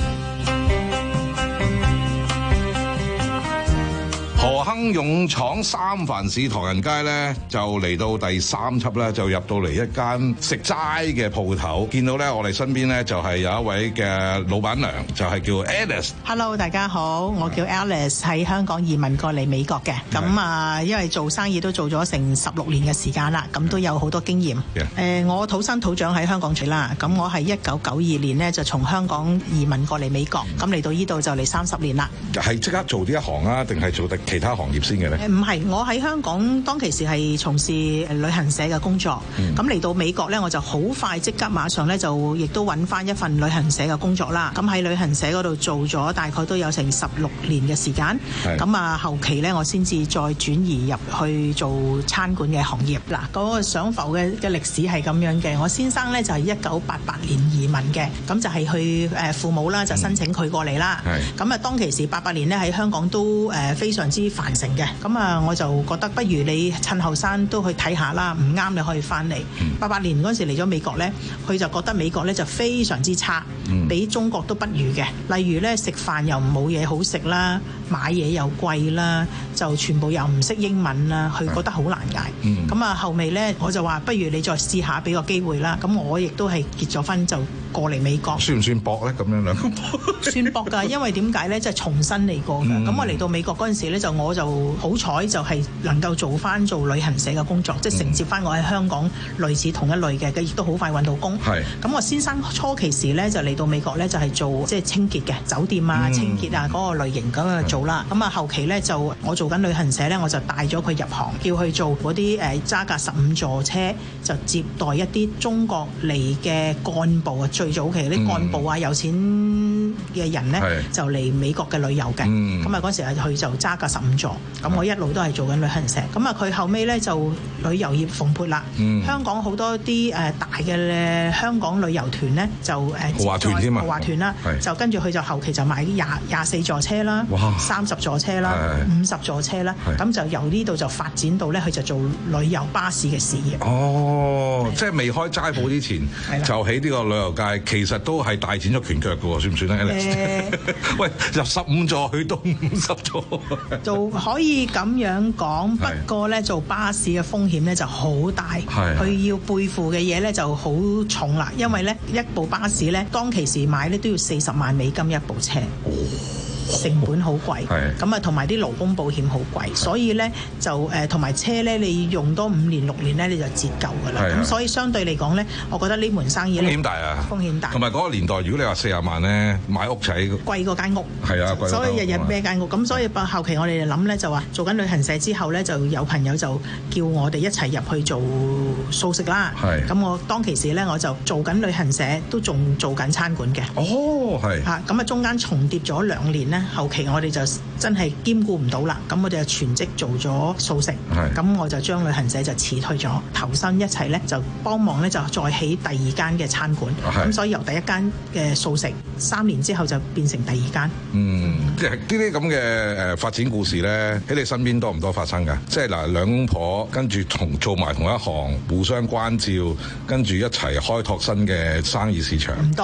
何亨勇闖三藩市唐人街咧，就嚟到第三輯咧，就入到嚟一間食齋嘅鋪頭，見到咧我哋身邊咧就係有一位嘅老闆娘，就係叫 Alice。 Hello， 大家好，我叫 Alice， 喺香港移民過嚟美國嘅。咁啊，因為做生意都做咗成十六年嘅時間啦，咁都有好多經驗。誒、yeah. 呃，我土生土長喺香港住啦，咁我係一九九二年呢，就從香港移民過嚟美國，咁嚟到呢度就嚟三十年啦。 係即刻做呢一行啊，定係做第其他行業先嘅咧？ 唔係，我喺香港當其時係從事旅行社嘅工作，咁嚟、嗯、到美國咧，我就好快即刻馬上咧就亦都揾翻一份旅行社嘅工作啦。咁喺旅行社嗰度做咗大概都有成十六年嘅時間，咁啊後期咧我先至再轉移入去做餐館嘅行業。嗱，嗰個上浮嘅嘅歷史係咁樣嘅，我先生咧就係一九八八年移民嘅，咁就係去誒父母啦就申請佢過嚟啦。咁啊、嗯、當其時八八年咧喺香港都誒非常之繁盛嘅，咁啊我就覺得不如你趁後生都去睇下啦，唔啱你可以翻嚟。八八年嗰時嚟咗美國咧，佢就覺得美國咧就非常之差，嗯、比中國都不如嘅。例如咧食飯又冇嘢好食啦，買嘢又貴啦，就全部又唔識英文啦，佢覺得好難捱。咁啊、嗯、後尾咧我就話不如你再試下，俾個機會啦。咁我亦都係結咗婚就過嚟美國。 算唔算搏咧？咁樣兩個算搏㗎，因為點解咧？即係重新嚟過㗎。咁、嗯、我嚟到美國嗰陣時咧，就我就好彩就係能夠做翻做旅行社嘅工作，即係承接翻我喺香港類似同一類嘅，佢亦都好快揾到工。係。咁我先生初期時咧就嚟到美國咧就係做即係清潔嘅酒店啊、嗯、清潔啊嗰個類型咁去做啦。咁啊後期咧就我做緊旅行社咧，我就帶咗佢入行，叫佢做嗰啲誒揸架十五座車，就接待一啲中國嚟嘅幹部啊，最早期啲幹部啊、嗯、有錢嘅人咧就嚟美國嘅旅遊嘅。咁啊嗰時啊佢就揸架十五座，咁我一路都係做緊旅行社。咁啊佢後尾咧就旅遊業蓬勃啦。嗯、香港好多啲誒大嘅香港旅遊團咧就誒豪華團添啊， 豪華團啦，就跟住佢就後期就買廿廿四座車啦，三十座車啦，五十座車啦，咁就由呢度就發展到咧佢就做旅遊巴士嘅事業。 哦，即係未開齋鋪之前，就喺呢個旅遊界其實都係大展咗拳腳嘅喎，算唔算咧 Alex？呃、喂，入十五座去到五十座， 就可以咁樣講。不過咧做巴士嘅風險咧就好大，佢要背負嘅嘢咧就好重啦。因為咧一部巴士咧當其時買咧都要四十萬美金一部車。哦，成本好貴，咁啊同埋啲勞工保險好貴，所以咧就誒同埋車咧你用多五年六年咧你就折舊㗎啦。咁所以相對嚟講咧，我覺得呢門生意風險大啊，風險大。 同埋嗰個年代，如果你話四十萬咧買屋仔，貴過間屋。 係啊，貴。 所以日日孭間屋，咁所以後期我哋就諗咧就話做緊旅行社之後咧，就有朋友就叫我哋一齊入去做素食啦。係。咁我當其時咧我就做緊旅行社，都仲做緊餐館嘅。 哦，係。嚇， 咁啊中間重疊咗兩年咧。後期我哋就真係兼顧唔到啦，咁我哋就全職做咗素食，咁我就將旅行社就辭退咗，投身一齊咧就幫忙咧就再起第二間嘅餐館，咁所以由第一間嘅素食三年之後就變成第二間。 嗯，即係呢啲咁嘅誒發展故事咧，喺你身邊多唔多發生㗎？即係嗱，兩公婆跟住同做埋同一行，互相關照，跟住一齊開拓新嘅生意市場。 唔多嘅。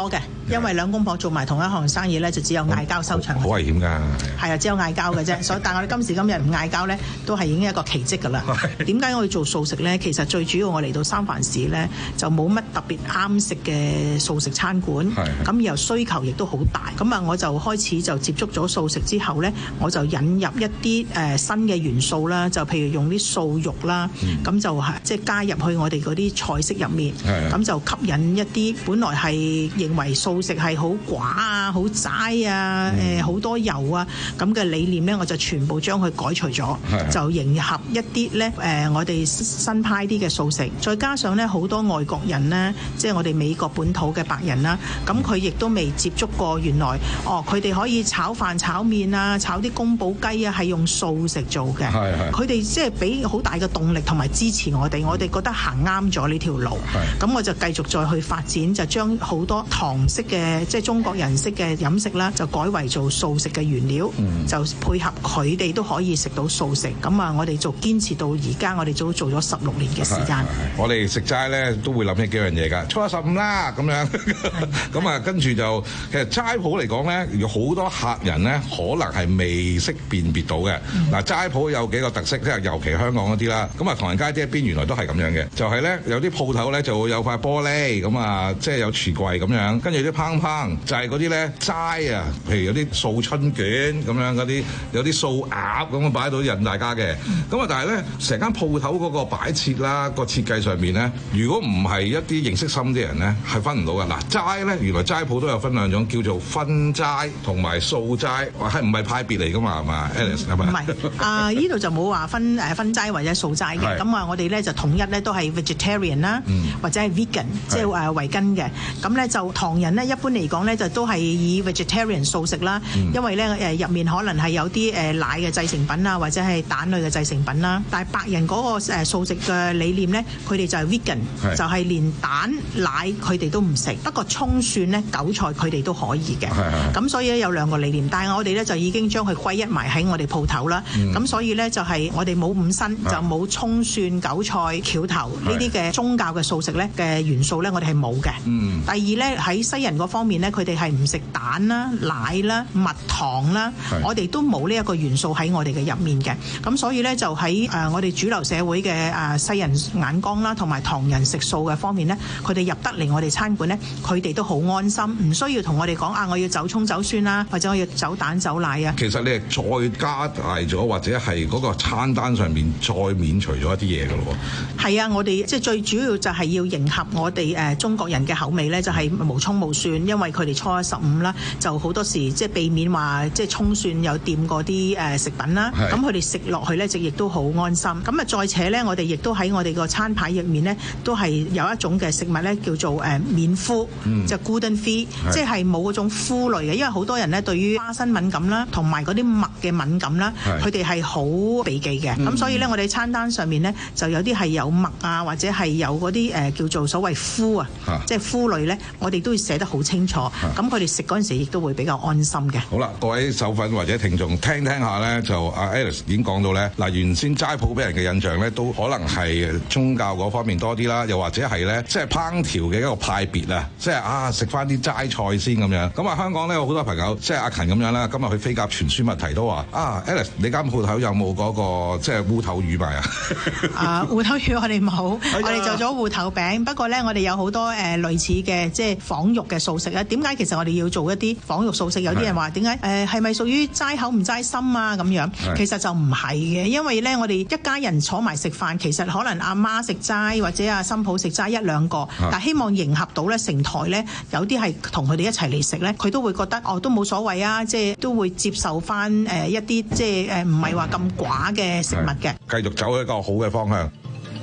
因為兩公婆做埋同一行生意咧，就只有嗌交收場。 好危險㗎。 係啊，只有嗌交嘅啫。所以，但係我哋今時今日唔嗌交咧，都係已經一個奇蹟㗎啦。點解我要做素食咧？其實最主要我嚟到三藩市咧，就冇乜特別啱食嘅素食餐館。咁然後需求亦都好大。咁啊，我就開始就接觸咗素食之後咧，我就引入一啲誒、呃、新嘅元素啦，就譬如用啲素肉啦，咁、嗯、就係即係加入去我哋嗰啲菜式入面，咁就吸引一啲本來係認為素食係好寡啊、好齋啊、誒好、嗯呃、多油啊咁嘅理念咧，我就全部將佢改除咗，就迎合一啲咧誒我哋新派啲嘅素食，再加上咧好多外國人咧，即係我哋美國本土嘅白人啦，咁佢亦都未接觸過原來哦，佢哋可以炒飯、炒麵啊、炒啲宮保雞啊，係用素食做嘅。佢哋即係俾好大嘅動力同埋支持我哋，我哋覺得行啱咗呢條路。咁我就繼續再去發展，就將好多唐式嘅即係中國人式嘅飲食啦，就改為做素食嘅原料，嗯、就配合佢哋都可以食到素食。咁啊，我哋就堅持到而家，我哋都做咗十六年嘅時間。 我哋食齋咧都會諗起幾樣嘢㗎，初一十五啦咁樣。咁啊，跟住就其實齋鋪嚟講咧，有好多客人咧可能係未識辨別到嘅。嗱、嗯，齋鋪有幾個特色，即係尤其香港嗰啲啦。咁啊，唐人街啲一邊原來都係咁樣嘅，就係、是、咧有啲鋪頭咧就會有塊玻璃咁啊，即係有櫥櫃咁樣，跟住啲烹烹就係嗰啲咧齋啊，譬如有啲素春卷咁樣嗰啲，有啲素鴨咁啊擺到引大家嘅。咁啊，但係咧成間鋪頭嗰個擺設啦，個設計上面咧，如果唔係一啲認識深啲人咧，係分唔到嘅。嗱，齋咧原來齋鋪都有分兩種，叫做分齋同埋素齋，係唔係派別嚟㗎嘛？係嘛 Alice 係咪？唔係啊，呢度就冇話分誒分齋或者素齋嘅。咁啊，我哋咧就統一咧都係 vegetarian 啦、嗯，或者係 vegan， 即係誒維根嘅。咁咧就唐人咧一般嚟講咧就都係以 vegetarian 素食啦、嗯，因為咧誒入面可能係有啲誒奶嘅製成品啊，或者係蛋類嘅製成品啦。但係白人嗰個誒素食嘅理念咧，佢哋就係 vegan，就係連蛋奶佢哋都唔食，不過葱蒜咧韭菜佢哋都可以嘅。咁所以咧有兩個理念，但係我哋咧就已經將佢歸一埋喺我哋鋪頭啦。咁、嗯、所以咧就係我哋冇五辛，就冇葱蒜韭菜橋頭呢啲嘅宗教嘅素食咧嘅元素咧，我哋係冇嘅。嗯。第二咧喺西人嗰方面咧，佢哋係唔食蛋啦、奶啦、蜜糖啦，我哋都冇呢一個元素喺我哋嘅入面嘅。咁所以咧就喺誒、呃、我哋主流社會嘅誒、呃、西人眼光啦，同埋唐人食素嘅方面咧，佢哋入得嚟我哋餐館咧，佢哋都好安心，唔需要同我哋講啊，我要走葱走蒜啦，或者我要走蛋走奶啊。 其實你係再加大咗，或者係嗰個餐單上面再免除咗一啲嘢㗎咯喎。 係啊，我哋即係最主要就係要迎合我哋誒、呃、中國人嘅口味咧，就係、是、無葱無蒜，因為佢哋初一十五啦，就好多時即係避免話即係葱蒜有掂嗰啲誒食品啦。咁佢哋食落去咧，就亦都好安心。咁啊，再且咧，我哋亦都喺我哋個餐牌入面咧，都係有一種嘅食物咧，叫做誒、呃、免麩，嗯、就 gluten free，即係冇嗰種麩類嘅。因為好多人咧對於花生敏感啦，同埋嗰啲麥嘅敏感啦，佢哋係好避忌嘅。咁、嗯、所以咧，我哋餐單上面咧就有啲係有麥啊，或者係有嗰啲誒叫做所謂麩啊，即係麩類咧，我哋都要寫得好清楚。咁佢哋食嗰陣時亦都會比較安心嘅。 好啦，各位手粉或者聽眾聽聽下咧，就阿 Alice 已經講到咧，嗱，原先齋鋪俾人嘅印象咧，都可能係宗教嗰方面多啲啦，又或者係咧，即係烹調嘅一個派別啊，即係啊食翻啲齋菜先咁樣。咁啊，香港咧有好多朋友，即係阿勤咁樣啦，今日去飛鴿傳書物提都話啊 Alice， 你間鋪頭有冇嗰、嗰個即係烏頭魚賣啊？ 啊，烏頭魚我哋冇，我哋做咗芋頭餅。不過咧，我哋有好多誒、呃、類似嘅即係仿肉嘅素食啊。點解其實我哋要做一啲仿肉素食？有啲人話點解誒係咪屬於齋口唔齋心啊咁樣？其實就唔係嘅，因為咧我哋一家人坐埋食飯，其實可能阿媽食齋或者阿新抱食齋一兩個，但希望迎合到咧成台咧有啲係同佢哋一齊嚟食咧，佢都會覺得哦都冇所謂啊，即係都會接受翻誒、呃、一啲即係誒唔係話咁寡嘅食物嘅。 繼續走一個好嘅方向。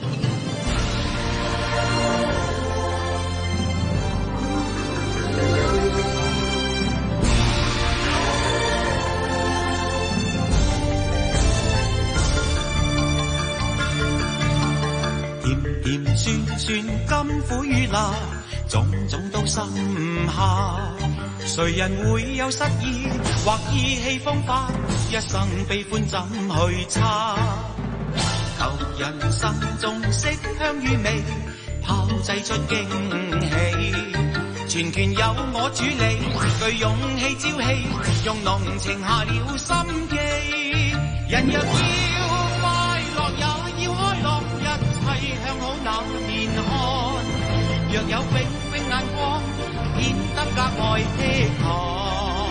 甜甜酸酸甘苦與辣，種種都心下。誰人會有失意或意氣風發？一生悲歡怎去測？求人生中色香與味，炮製出驚喜。 全權由我主理，具勇氣朝氣，用濃情下了心機。人若要快樂，也要開朗，一切向好那面看。若有永永眼光，顯得格外的寒。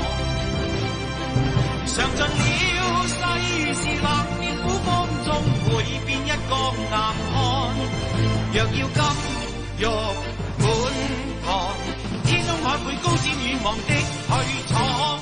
嘗盡了世事冷暖苦風中，會變一個硬漢。若要金玉滿堂，天空海會高瞻遠望的去闖。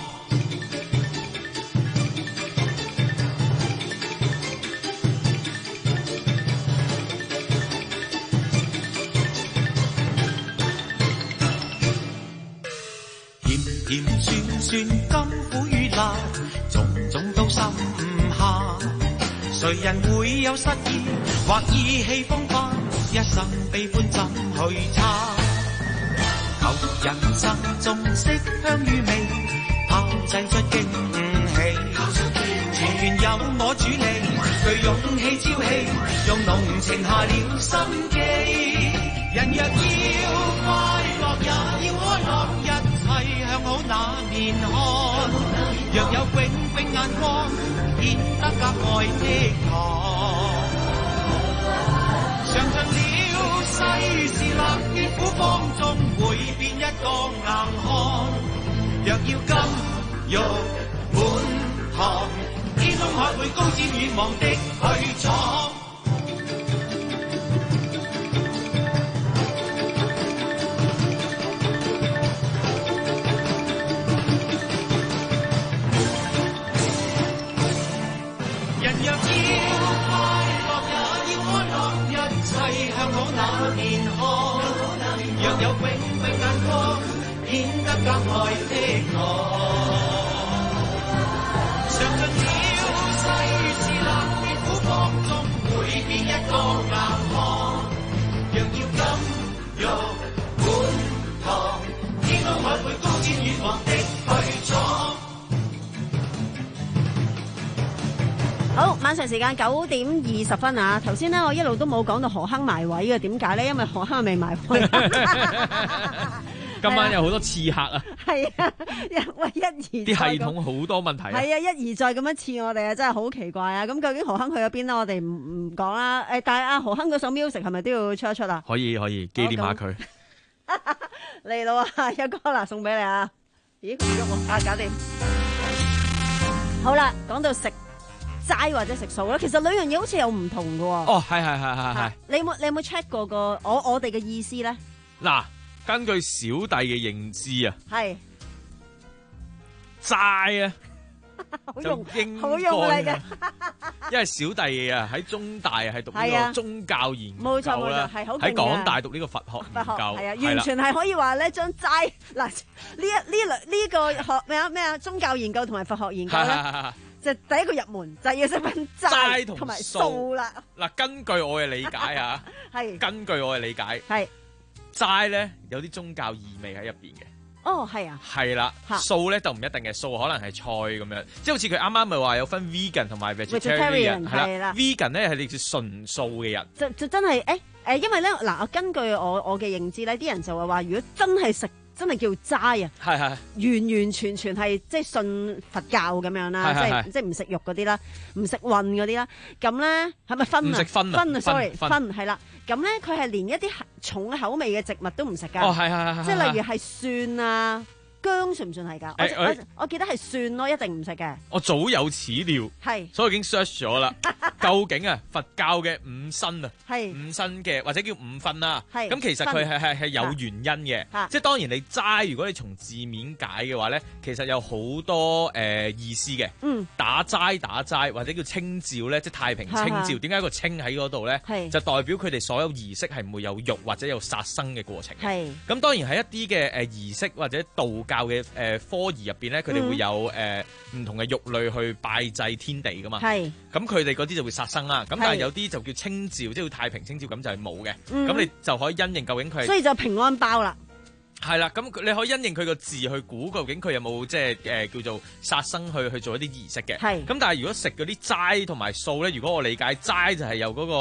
甜甜酸酸甘苦與辣，種種都心下。誰人會有失意或意氣風發？一生悲歡怎去測？求人生中色香與味，炮製出驚喜。全權由我主理，具勇氣朝氣，用濃情下了心機。人若要快樂，也要開朗，一切向好那面看。若有永永眼光，顯得格外的寒。嘗盡了世事冷暖苦風中，會變一個硬漢。若要金玉滿堂，天空海會高瞻遠望的去闖。人若要快樂，也要開朗，一切向好那面看。若有永永眼光，顯得格外的寒。嘗盡了世事冷暖苦風中，會變一個硬漢。若要金玉滿堂，天空海會高瞻遠望的去闖。 好，晚上時間九點二十分啊！頭先咧，我一路都冇講到河坑埋位嘅，點解咧？因為河坑未埋位。 今晚有好多刺客啊！ 係啊，喂，一而啲系統好多問題啊！ 係啊，一而再咁樣刺我哋啊，真係好奇怪啊！咁究竟河坑去咗邊咧？我哋唔唔講啦。誒，但係阿河坑嗰首 music 係咪都要出一出啊？ 可以可以紀念下佢。 嚟咯啊！一哥啦，送俾你啊！咦，唔喐喎，啊，搞掂。好啦，講到食齋或者食素啦，其實兩樣嘢好似有唔同嘅喎。 哦，係係係係係。 你有冇你有冇 check 過個我我哋嘅意思咧？ 嗱，根據小弟嘅認知啊， 係齋啊， 好用就應好用嚟嘅。 因為小弟啊喺中大係讀呢個宗教研究啦， 冇錯冇錯，係好勁嘅。 喺港大讀呢個佛學研究， 係啊，完全係可以話咧，將齋嗱呢一呢兩呢個學咩啊咩啊宗教研究同埋佛學研究咧。就第一個入門就係要識分齋同埋素啦。嗱， 根據我嘅理解啊， 係根據我嘅理解， 係齋咧有啲宗教意味喺入邊嘅。 哦，係啊， 係啦，素咧就唔一定嘅，素可能係菜咁樣，即係好似佢啱啱咪話有分 vegan 同埋 vegetarian 係啦。vegan 咧係你叫純素嘅人， 就就真係誒誒，因為咧嗱，我根據我我嘅認知咧，啲人就話話，如果真係食。真係叫齋啊！ 係係完完全全係即係信佛教咁樣啦，即係即係唔食肉嗰啲啦，唔食葷嗰啲啦。咁咧係咪葷啊？ 唔食葷啊！ 葷啊！sorry，葷係啦。咁咧佢係連一啲重口味嘅植物都唔食㗎。 哦，係係係。 即係例如係蒜啊、薑算唔算係㗎？我我我記得係蒜咯，一定唔食嘅。 我早有此料， 係，所以已經 search 咗啦。究竟啊，佛教嘅五辛啊， 係五辛嘅或者叫五葷啦， 係咁其實佢係係係有原因嘅，即係當然你齋，如果你從字面解嘅話咧，其實有好多誒、呃、意思嘅。 嗯，打齋打齋或者叫清醮咧，即係太平清醮，點解個清喺嗰度咧？就代表佢哋所有儀式係唔會有肉或者有殺生嘅過程嘅。係，咁當然喺一啲嘅誒儀式或者道教嘅誒、呃、科儀入邊咧，佢哋會有誒唔、嗯呃、同嘅肉類去拜祭天地噶嘛。係，咁佢哋嗰啲就會殺生啦。咁但係有啲就叫清醮，即係要太平清醮，咁就係冇嘅。咁、嗯、你就可以因應究竟佢係， 所以就平安包啦。 係啦，咁你可以因應佢個字去估究竟佢有冇即係誒叫做殺生去去做一啲儀式嘅。係，咁但係如果食嗰啲齋同埋素咧，如果我理解齋就係有嗰個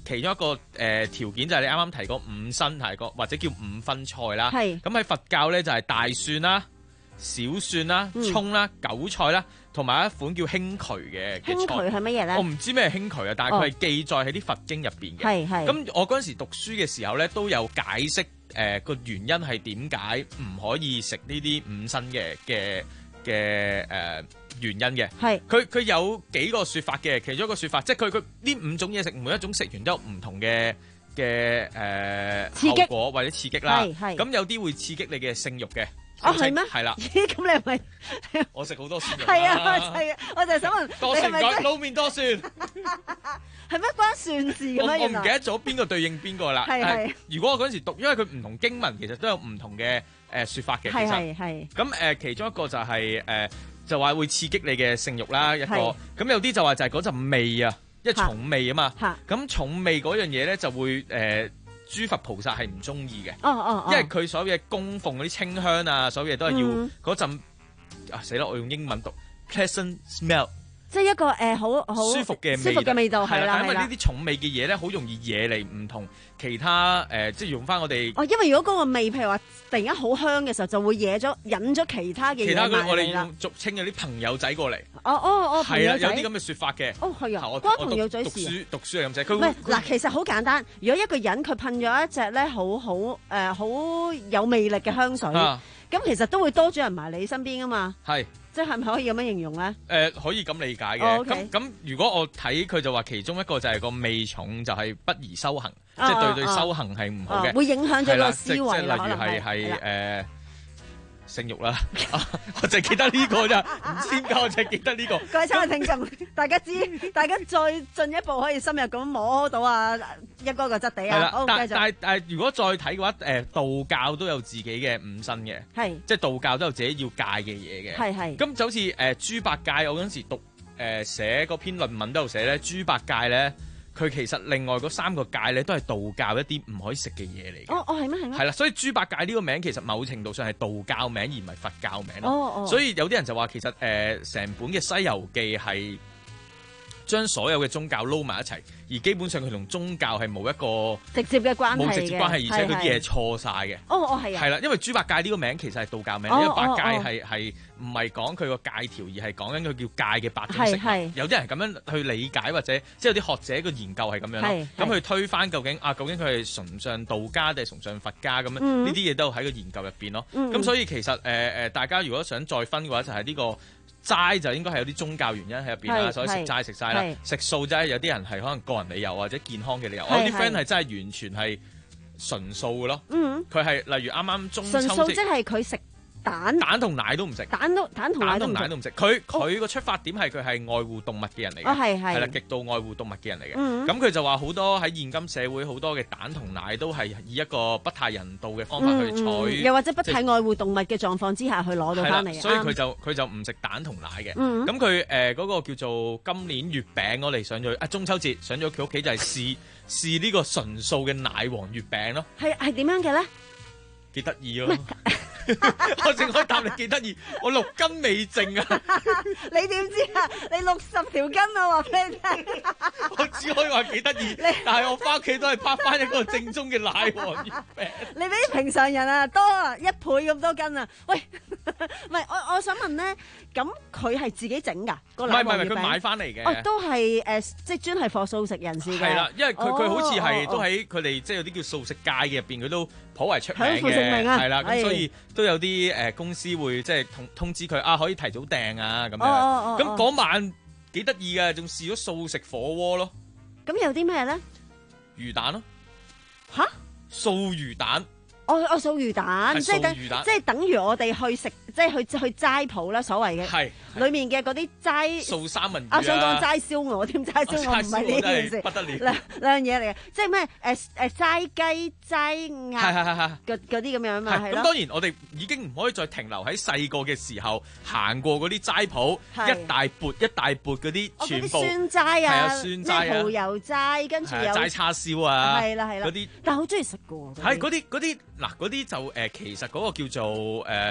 其中一個誒、呃、條件就係你啱啱提過五辛提過或者叫五分菜啦。 係咁喺佛教咧就係大蒜啦、小蒜啦、葱啦、韭菜啦，同埋一款叫興渠嘅嘅菜。 興渠係乜嘢咧？ 我唔知咩係興渠啊，但係佢係記載喺啲佛經入邊嘅。 係係。 咁我嗰陣時讀書嘅時候咧，都有解釋誒個原因係點解唔可以食呢啲五辛嘅嘅嘅誒原因嘅。係。佢佢有幾個説法嘅，其中一個説法即係佢佢呢五種嘢食，每一種食完都有唔同嘅嘅誒後果或者刺激啦。係係。咁有啲會刺激你嘅性慾嘅。 哦，係咩？ 係啦。 咦，咁你係咪？ 我食好多蒜。 係啊，係啊，我就係想問， 多蒜改你係咪撈麵多蒜？ 係咩關蒜事嘅咩？ 我我唔記得咗邊個對應邊個啦。 係係。 如果我嗰陣時讀，因為佢唔同經文其實都有唔同嘅誒説法嘅。 係係係。 咁誒，其中一個就係誒，就話會刺激你嘅性慾啦。一個咁有啲就話就係嗰陣味啊，因為重味啊嘛。嚇。咁重味嗰樣嘢咧就會誒。諸佛菩薩係唔中意嘅， 哦哦， 因為佢所有嘅供奉嗰啲清香啊，所有嘢都係要嗰陣啊死啦！我用英文讀 pleasant smell， 即係一個誒好好舒服嘅舒服嘅味道係啦， 因為呢啲重味嘅嘢咧，好容易惹嚟唔同其他誒，即係用翻我哋哦，因為如果嗰個味譬如話突然間好香嘅時候，就會惹咗引咗其他嘅嘢其他埋嚟啦。 我哋用俗稱嗰啲朋友仔過嚟。 哦哦哦， 係啊，有啲咁嘅説法嘅。 哦，係啊， 關朋友仔事。 讀書讀書係咁寫。 唔係嗱，其實好簡單。如果一個人佢噴咗一隻咧好好誒好有魅力嘅香水，咁其實都會多咗人埋你身邊噶嘛。係。即係咪可以咁樣形容咧？誒、 呃，可以咁理解嘅。咁咁、oh, okay.，如果我睇佢就話其中一個就係個味重，就係不宜修行，即係、oh, 對對修行係唔好嘅，oh, 會影響咗個思維啦。即係例如係係誒性慾啦，我淨係記得呢個咋，唔知點解我淨係記得呢個。 各位親愛聽眾，大家知，大家再進一步可以深入咁摸到啊一哥個質地啊。好， 但繼續。 但但係如果再睇嘅話，誒道教都有自己嘅五辛嘅，係即係道教都有自己要戒嘅嘢嘅，係係。咁就好似誒豬八戒，我嗰陣時讀誒寫嗰篇論文都有寫咧，豬八戒咧。佢其實另外嗰三個戒咧，都係道教一啲唔可以食嘅嘢嚟嘅。 哦哦，係咩係咩？ 係啦，所以豬八戒呢個名其實某程度上係道教名而唔係佛教名咯。 哦哦。 所以有啲人就話其實誒成、呃、本嘅《西遊記》係將所有嘅宗教撈埋一齊，而基本上佢同宗教係冇一個直接嘅關係， 冇直接關係，而且佢啲嘢錯晒嘅。哦哦，係啊。係啦，因為豬八戒呢個名其實係道教名，哦、因為八戒係係唔係講佢個戒條，而係講緊佢叫戒嘅八種食物。有啲人係咁樣去理解，或者即係有啲學者個研究係咁樣咯。咁去推翻究竟啊，究竟佢係崇尚道家定係崇尚佛家咁樣？呢啲嘢都喺個研究入邊咯。咁、嗯、所以其實誒誒、呃，大家如果想再分嘅話，就係、是、呢、這個。齋就應該係有啲宗教原因喺入邊啦，所以食齋食晒啦。食素齋有啲人係可能個人理由或者健康嘅理由。我啲 friend 係真係完全係純素嘅咯。嗯，佢係例如啱啱中秋節，純素即係佢食蛋，蛋同奶都唔食，蛋都蛋同奶都唔食。佢佢個出發點係佢係愛護動物嘅人嚟嘅，係係啦，極度愛護動物嘅人嚟嘅。咁佢、嗯、就話好多喺現今社會好多嘅蛋同奶都係以一個不太人道嘅方法去採、嗯，又或者不太愛護動物嘅狀況之下去攞到翻嚟。所以佢就佢就唔食蛋同奶嘅。咁佢誒嗰個叫做今年月餅，我哋上咗啊中秋節上咗佢屋企就係試試呢個純素嘅奶黃月餅咯。係係點樣嘅咧？幾得意咯！我淨可以答你幾得意，我六斤未剩啊！ 你點知啊？你六十條筋啊！話俾你聽， 我只可以話幾得意，但係我翻屋企都係拍翻一個正宗嘅奶黃月餅。 你比平常人啊多啊一倍咁多斤啊！喂，唔係我我想問咧，咁佢係自己整㗎個奶黃月餅？唔係唔係，佢買翻嚟嘅。哦，都係誒，即係專係貨素食人士嘅。係啦， 因為佢佢好似係都喺佢哋即係有啲叫素食界嘅入邊，佢都頗為出名嘅。係啦，咁所以都有啲誒公司會即係通通知佢啊，可以提早訂啊咁樣。咁嗰晚幾得意㗎，仲試咗素食火鍋咯。 咁有啲咩咧？ 魚蛋咯。 吓？ 素魚蛋。 我我素魚蛋，即係等即係等於我哋去食，即係去去齋鋪啦，所謂嘅。係。裡面嘅嗰啲齋素三文魚啊，想講齋燒鵝添，齋燒鵝唔係呢件事， 不得了。 兩兩樣嘢嚟嘅，即係咩誒誒齋雞齋鴨，係係係係嗰嗰啲咁樣嘛，係咯。 咁當然我哋已經唔可以再停留喺細個嘅時候行過嗰啲齋鋪，一大缽一大缽嗰啲全部酸齋啊， 酸齋啊， 蠔油齋，跟住有齋叉燒啊， 係啦係啦嗰啲， 但係好中意食嘅喎。 係嗰啲嗰啲嗱嗰啲就誒其實嗰個叫做誒。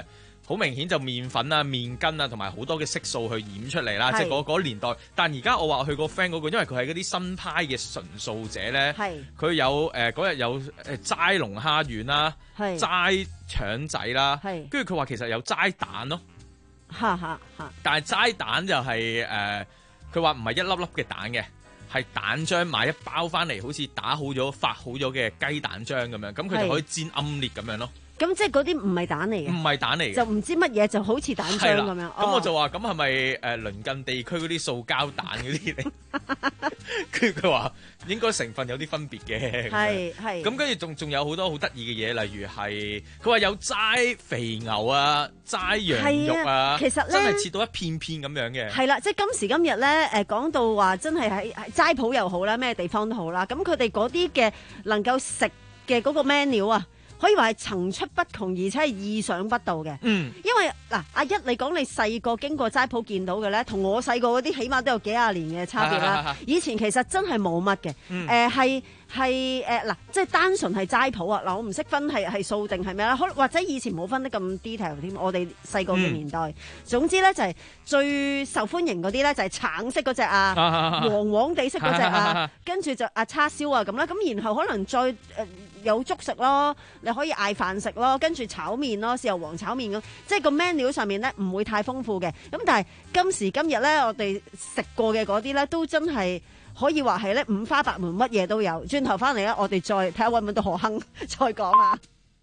好明顯就麵粉啊、麵筋啊，同埋好多嘅色素去染出嚟啦， 係即係嗰嗰年代。但而家我話佢個 friend 嗰個，因為佢係嗰啲新派嘅純素者咧，佢有誒嗰日有誒齋龍蝦丸啦，齋腸仔啦，跟住佢話其實有齋蛋咯， 哈哈哈！ 但係齋蛋就係誒，佢話唔係一粒粒嘅蛋嘅。係蛋漿買一包翻嚟，好似打好咗、發好咗嘅雞蛋漿咁樣，咁佢就可以煎奄列咁樣咯。 咁即係嗰啲唔係蛋嚟嘅， 唔係蛋嚟嘅， 就唔知乜嘢，就好似蛋漿咁樣。 咁我就話：咁係咪誒鄰近地區嗰啲塑膠蛋嗰啲嚟？跟住佢話應該成分有啲分別嘅。 係係。 咁跟住仲仲有好多好得意嘅嘢，例如係佢話有齋肥牛啊、齋羊肉啊， 其實咧真係切到一片片咁樣嘅。 係啦，即係今時今日咧，誒講到話真係喺齋鋪又好啦，咩地方都好啦，咁佢哋嗰啲嘅能夠食嘅嗰個 menu 啊。可以話係層出不窮，而且係意想不到嘅。嗯，因為嗱，阿一你講你細個經過齋鋪見到嘅咧，同我細個嗰啲起碼都有幾廿年嘅差別啦。以前其實真係冇乜嘅。嗯。誒係係誒嗱，即係單純係齋鋪啊！嗱，我唔識分係係素定係咩啦，可或者以前冇分得咁 detail 添。我哋細個嘅年代，嗯、總之咧就係最受歡迎嗰啲咧就係橙色嗰隻啊，黃黃地色嗰隻啊，跟住就啊叉燒啊咁啦。咁然後可能再誒。呃有粥食咯，你可以嗌飯食咯，跟住炒麵咯，豉油黃炒麵咁，即係個 menu 上面咧唔會太豐富嘅。咁但係今時今日咧，我哋食過嘅嗰啲咧，都真係可以話係咧五花八門，乜嘢都有。轉頭翻嚟咧，我哋再睇下揾唔揾到何亨再講啊！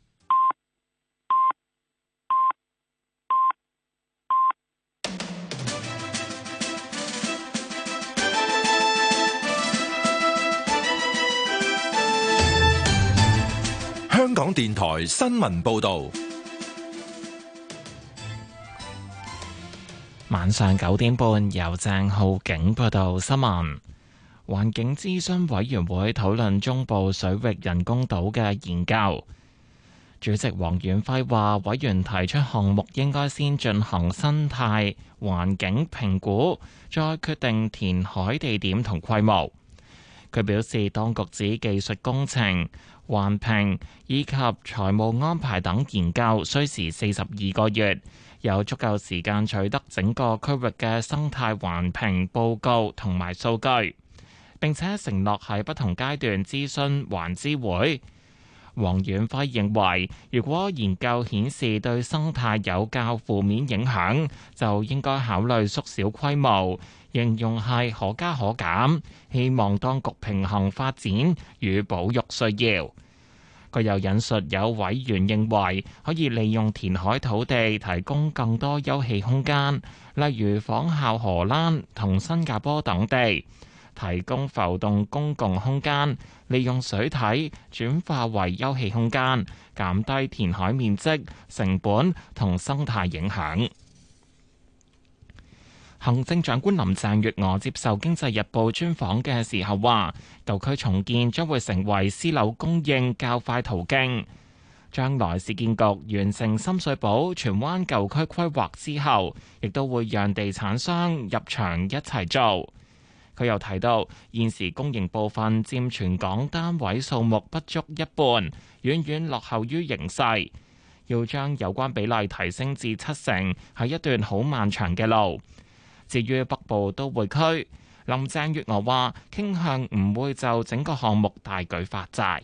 香港電台新聞報道， 晚上九點半由鄭浩景報道新聞。環境諮詢委員會討論中部水域人工島嘅研究。主席黃遠輝話，委員提出項目應該先進行生態環境評估，再決定填海地點同規模。佢表示，當局指技術工程、環評以及財務安排等研究需時四十二個月，有足夠時間取得整個區域嘅生態環評報告同埋數據，並且承諾喺不同階段諮詢環諮會。黃遠輝認為，如果研究顯示對生態有較負面影響，就應該考慮縮小規模，形容係可加可減，希望當局平衡發展與保育需要。佢又引述有委員認為可以利用填海土地提供更多休憩空間，例如仿效荷蘭同新加坡等地，提供浮動公共空間，利用水體轉化為休憩空間，減低填海面積、成本同生態影響。行政長官林鄭月娥接受《經濟日報》專訪嘅時候話，舊區重建將會成為私樓供應較快途徑。將來市建局完成深水埗荃灣舊區規劃之後，亦都會讓地產商入場一齊做。佢又提到，現時公營部分佔全港單位數目不足一半，遠遠落後於形勢。要將有關比例提升至七成，係一段好漫長嘅路。至於北部都會區，林鄭月娥話傾向唔會就整個項目大舉發債。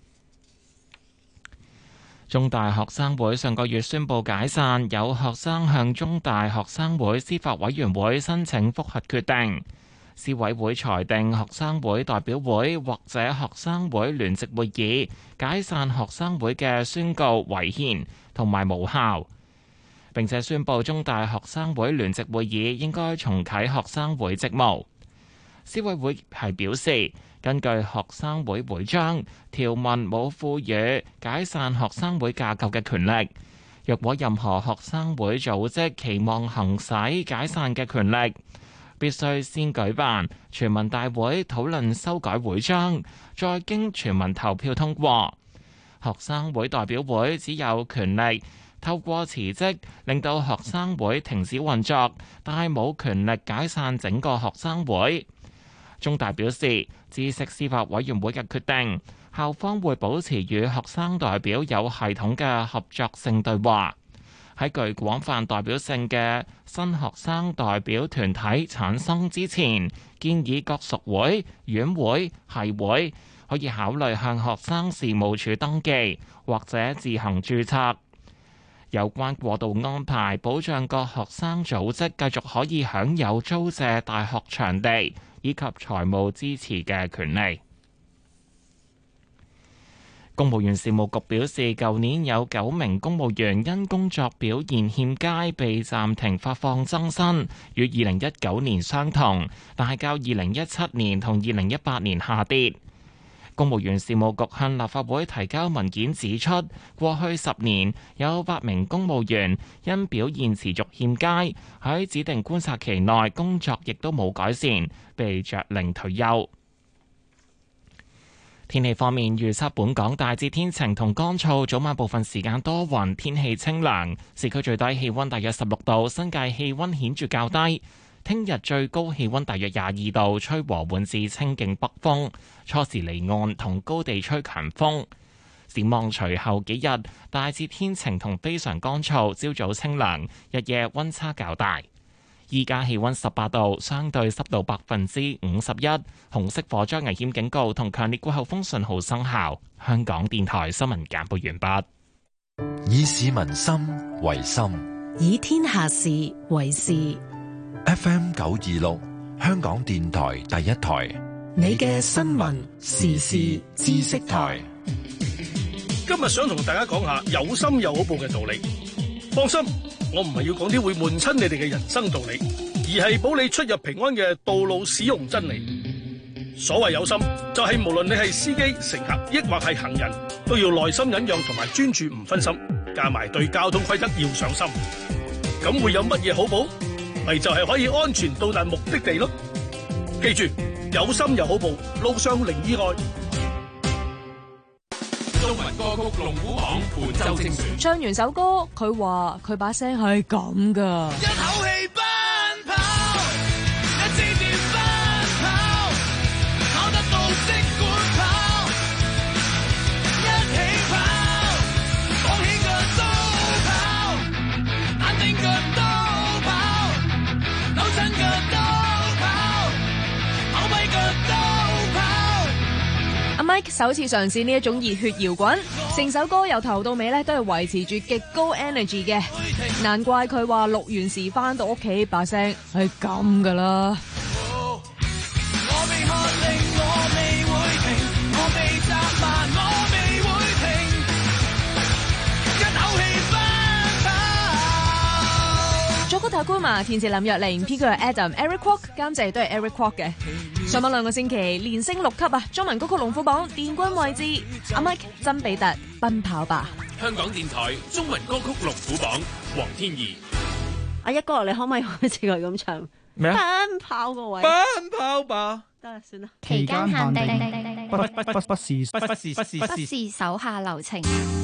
中大學生會上個月宣布解散，有學生向中大學生會司法委員會申請覆核決定，司委會裁定學生會代表會或者學生會聯席會議解散學生會嘅宣告違憲同埋無效。並且宣布中大學生會聯席會議應該重啟學生會職務。司委會係表示，根據學生會會章條文，冇賦予解散學生會架構嘅權力。若果任何學生會組織期望行使解散嘅權力，必須先舉辦全民大會討論修改會章，再經全民投票通過。學生會代表會只有權力透過辭職令到學生會停止運作，但係冇權力解散整個學生會。中大表示，知悉司法委員會嘅決定，校方會保持與學生代表有系統嘅合作性對話。 喺具廣泛代表性嘅新學生代表團體產生之前，建議各屬會、院會、系會可以考慮向學生事務處登記或者自行註冊。有關過渡安排保障各學生組織繼續可以享有租借大學場地以及財務支持嘅權利。公務員事務局表示，舊年有九名公務員因工作表現欠佳被暫停發放增薪，與二零一九年相同，但係較二零一七年同二零一八年下跌。公務員事務局向立法會提交文件指出，過去十年有八名公務員因表現持續欠佳，喺指定觀察期內工作亦都冇改善，被着令退休。天氣方面，預測本港大致天晴同乾燥，早晚部分時間多雲，天氣清涼，市區最低氣溫大約十六度，新界氣溫顯著較低。聽日最高氣溫大約廿二度，吹和緩至清勁北風，初時離岸同高地吹強風。展望隨後幾日，大致天晴同非常乾燥，朝早清涼，日夜溫差較大。依家氣溫十八度，相對濕度百分之五十一，紅色火災危險警告同強烈季候風信號生效。香港電台新聞簡報完畢。 以市民心為心， 以天下事為事。 F M 九二六，香港電台第一台， 你嘅新聞時事知識台。 今日想同大家講下有心有好報嘅道理。放心，我唔係要講啲會悶親你哋嘅人生道理，而係保你出入平安嘅道路使用真理。所謂有心，就係無論你係司機、乘客，抑或係行人，都要耐心忍讓同埋專注唔分心，加埋對交通規則要上心。咁會有乜嘢好報？咪就係可以安全到達目的地咯。記住，有心有好報，路上零意外。 中文歌曲龍虎榜本周精選， 唱完首歌，佢話佢把聲係咁噶。 一口氣奔跑，一支箭奔跑，跑得到即管跑，一起跑，放起腳都跑，眼定腳都跑，扭親腳都跑，跑跛腳都跑。 阿 Mike 首次嘗試呢一種熱血搖滾，成首歌由頭到尾咧都係維持住極高 energy 嘅，難怪佢話錄完時翻到屋企把聲係咁噶啦。 我被喝令，我未會停，我被責罵，我未會停，一口氣奔跑。 作曲塔姑瑪，填詞林若寧，編曲係 Adam、Eric Kwok， 監製都係 Eric Kwok 嘅。上網兩個星期連升六級啊！中文歌曲龍虎榜殿軍位置，阿 Mike 曾比特奔跑吧。 香港電台中文歌曲龍虎榜，黃天怡。 阿一哥，你可唔可以開始佢咁唱？ 咩啊？ 奔跑個位。 奔跑吧。 得啦，算啦。 期間限定， 不不不不不是不不是不是不是手下留情。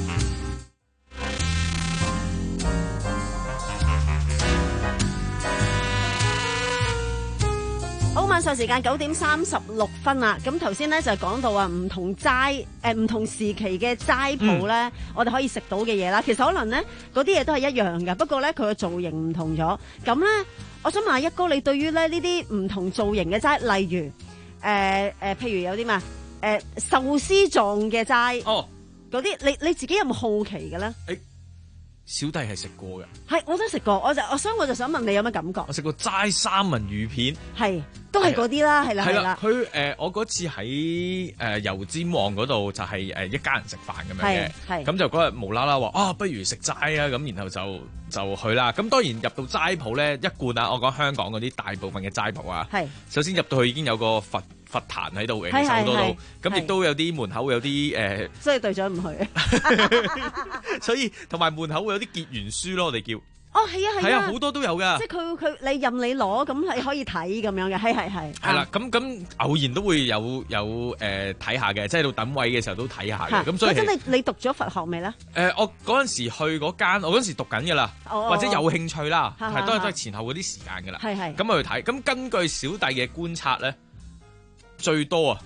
好，晚上時間九點三十六分啦。咁頭先咧就講到啊，唔同齋誒唔同時期嘅齋鋪咧，嗯、我哋可以食到嘅嘢啦。其實可能咧嗰啲嘢都係一樣嘅，不過咧佢嘅造型唔同咗。咁咧，我想問下一哥，你對於咧呢啲唔同造型嘅齋，例如誒誒、呃呃，譬如有啲咩誒壽司狀嘅齋，哦，嗰啲你你自己有冇好奇嘅咧？ 欸小弟係食過嘅， 係我都食過，我就我所以我就想問你有咩感覺？ 我食過齋三文魚片， 係都係嗰啲啦，係啦係啦。 佢誒、呃、我嗰次喺誒、呃、油尖旺嗰度就係誒一家人食飯咁樣嘅，係咁就嗰日無啦啦話啊，不如食齋啊，咁然後就就去啦。咁當然入到齋鋪咧，一貫啊，我講香港嗰啲大部分嘅齋鋪啊，係首先入到去已經有個佛佛壇喺度嘅，其實好多度，咁亦都有啲門口會有啲誒，呃、 所以隊長唔去， 所以同埋門口會有啲結緣書咯，我哋叫。 哦，係啊，係啊， 好多都有噶。 即係佢佢你任你攞，咁你可以睇咁樣嘅，係係係。 係啦，咁咁偶然都會有有誒睇下嘅，即係到等位嘅時候都睇下嘅。咁所以真係你讀咗佛學未咧？ 誒，我嗰陣時去嗰間，我嗰陣時讀緊噶啦，或者有興趣啦，係都係都係前後嗰啲時間噶啦。係係。咁去睇，咁根據小弟嘅觀察咧，最多啊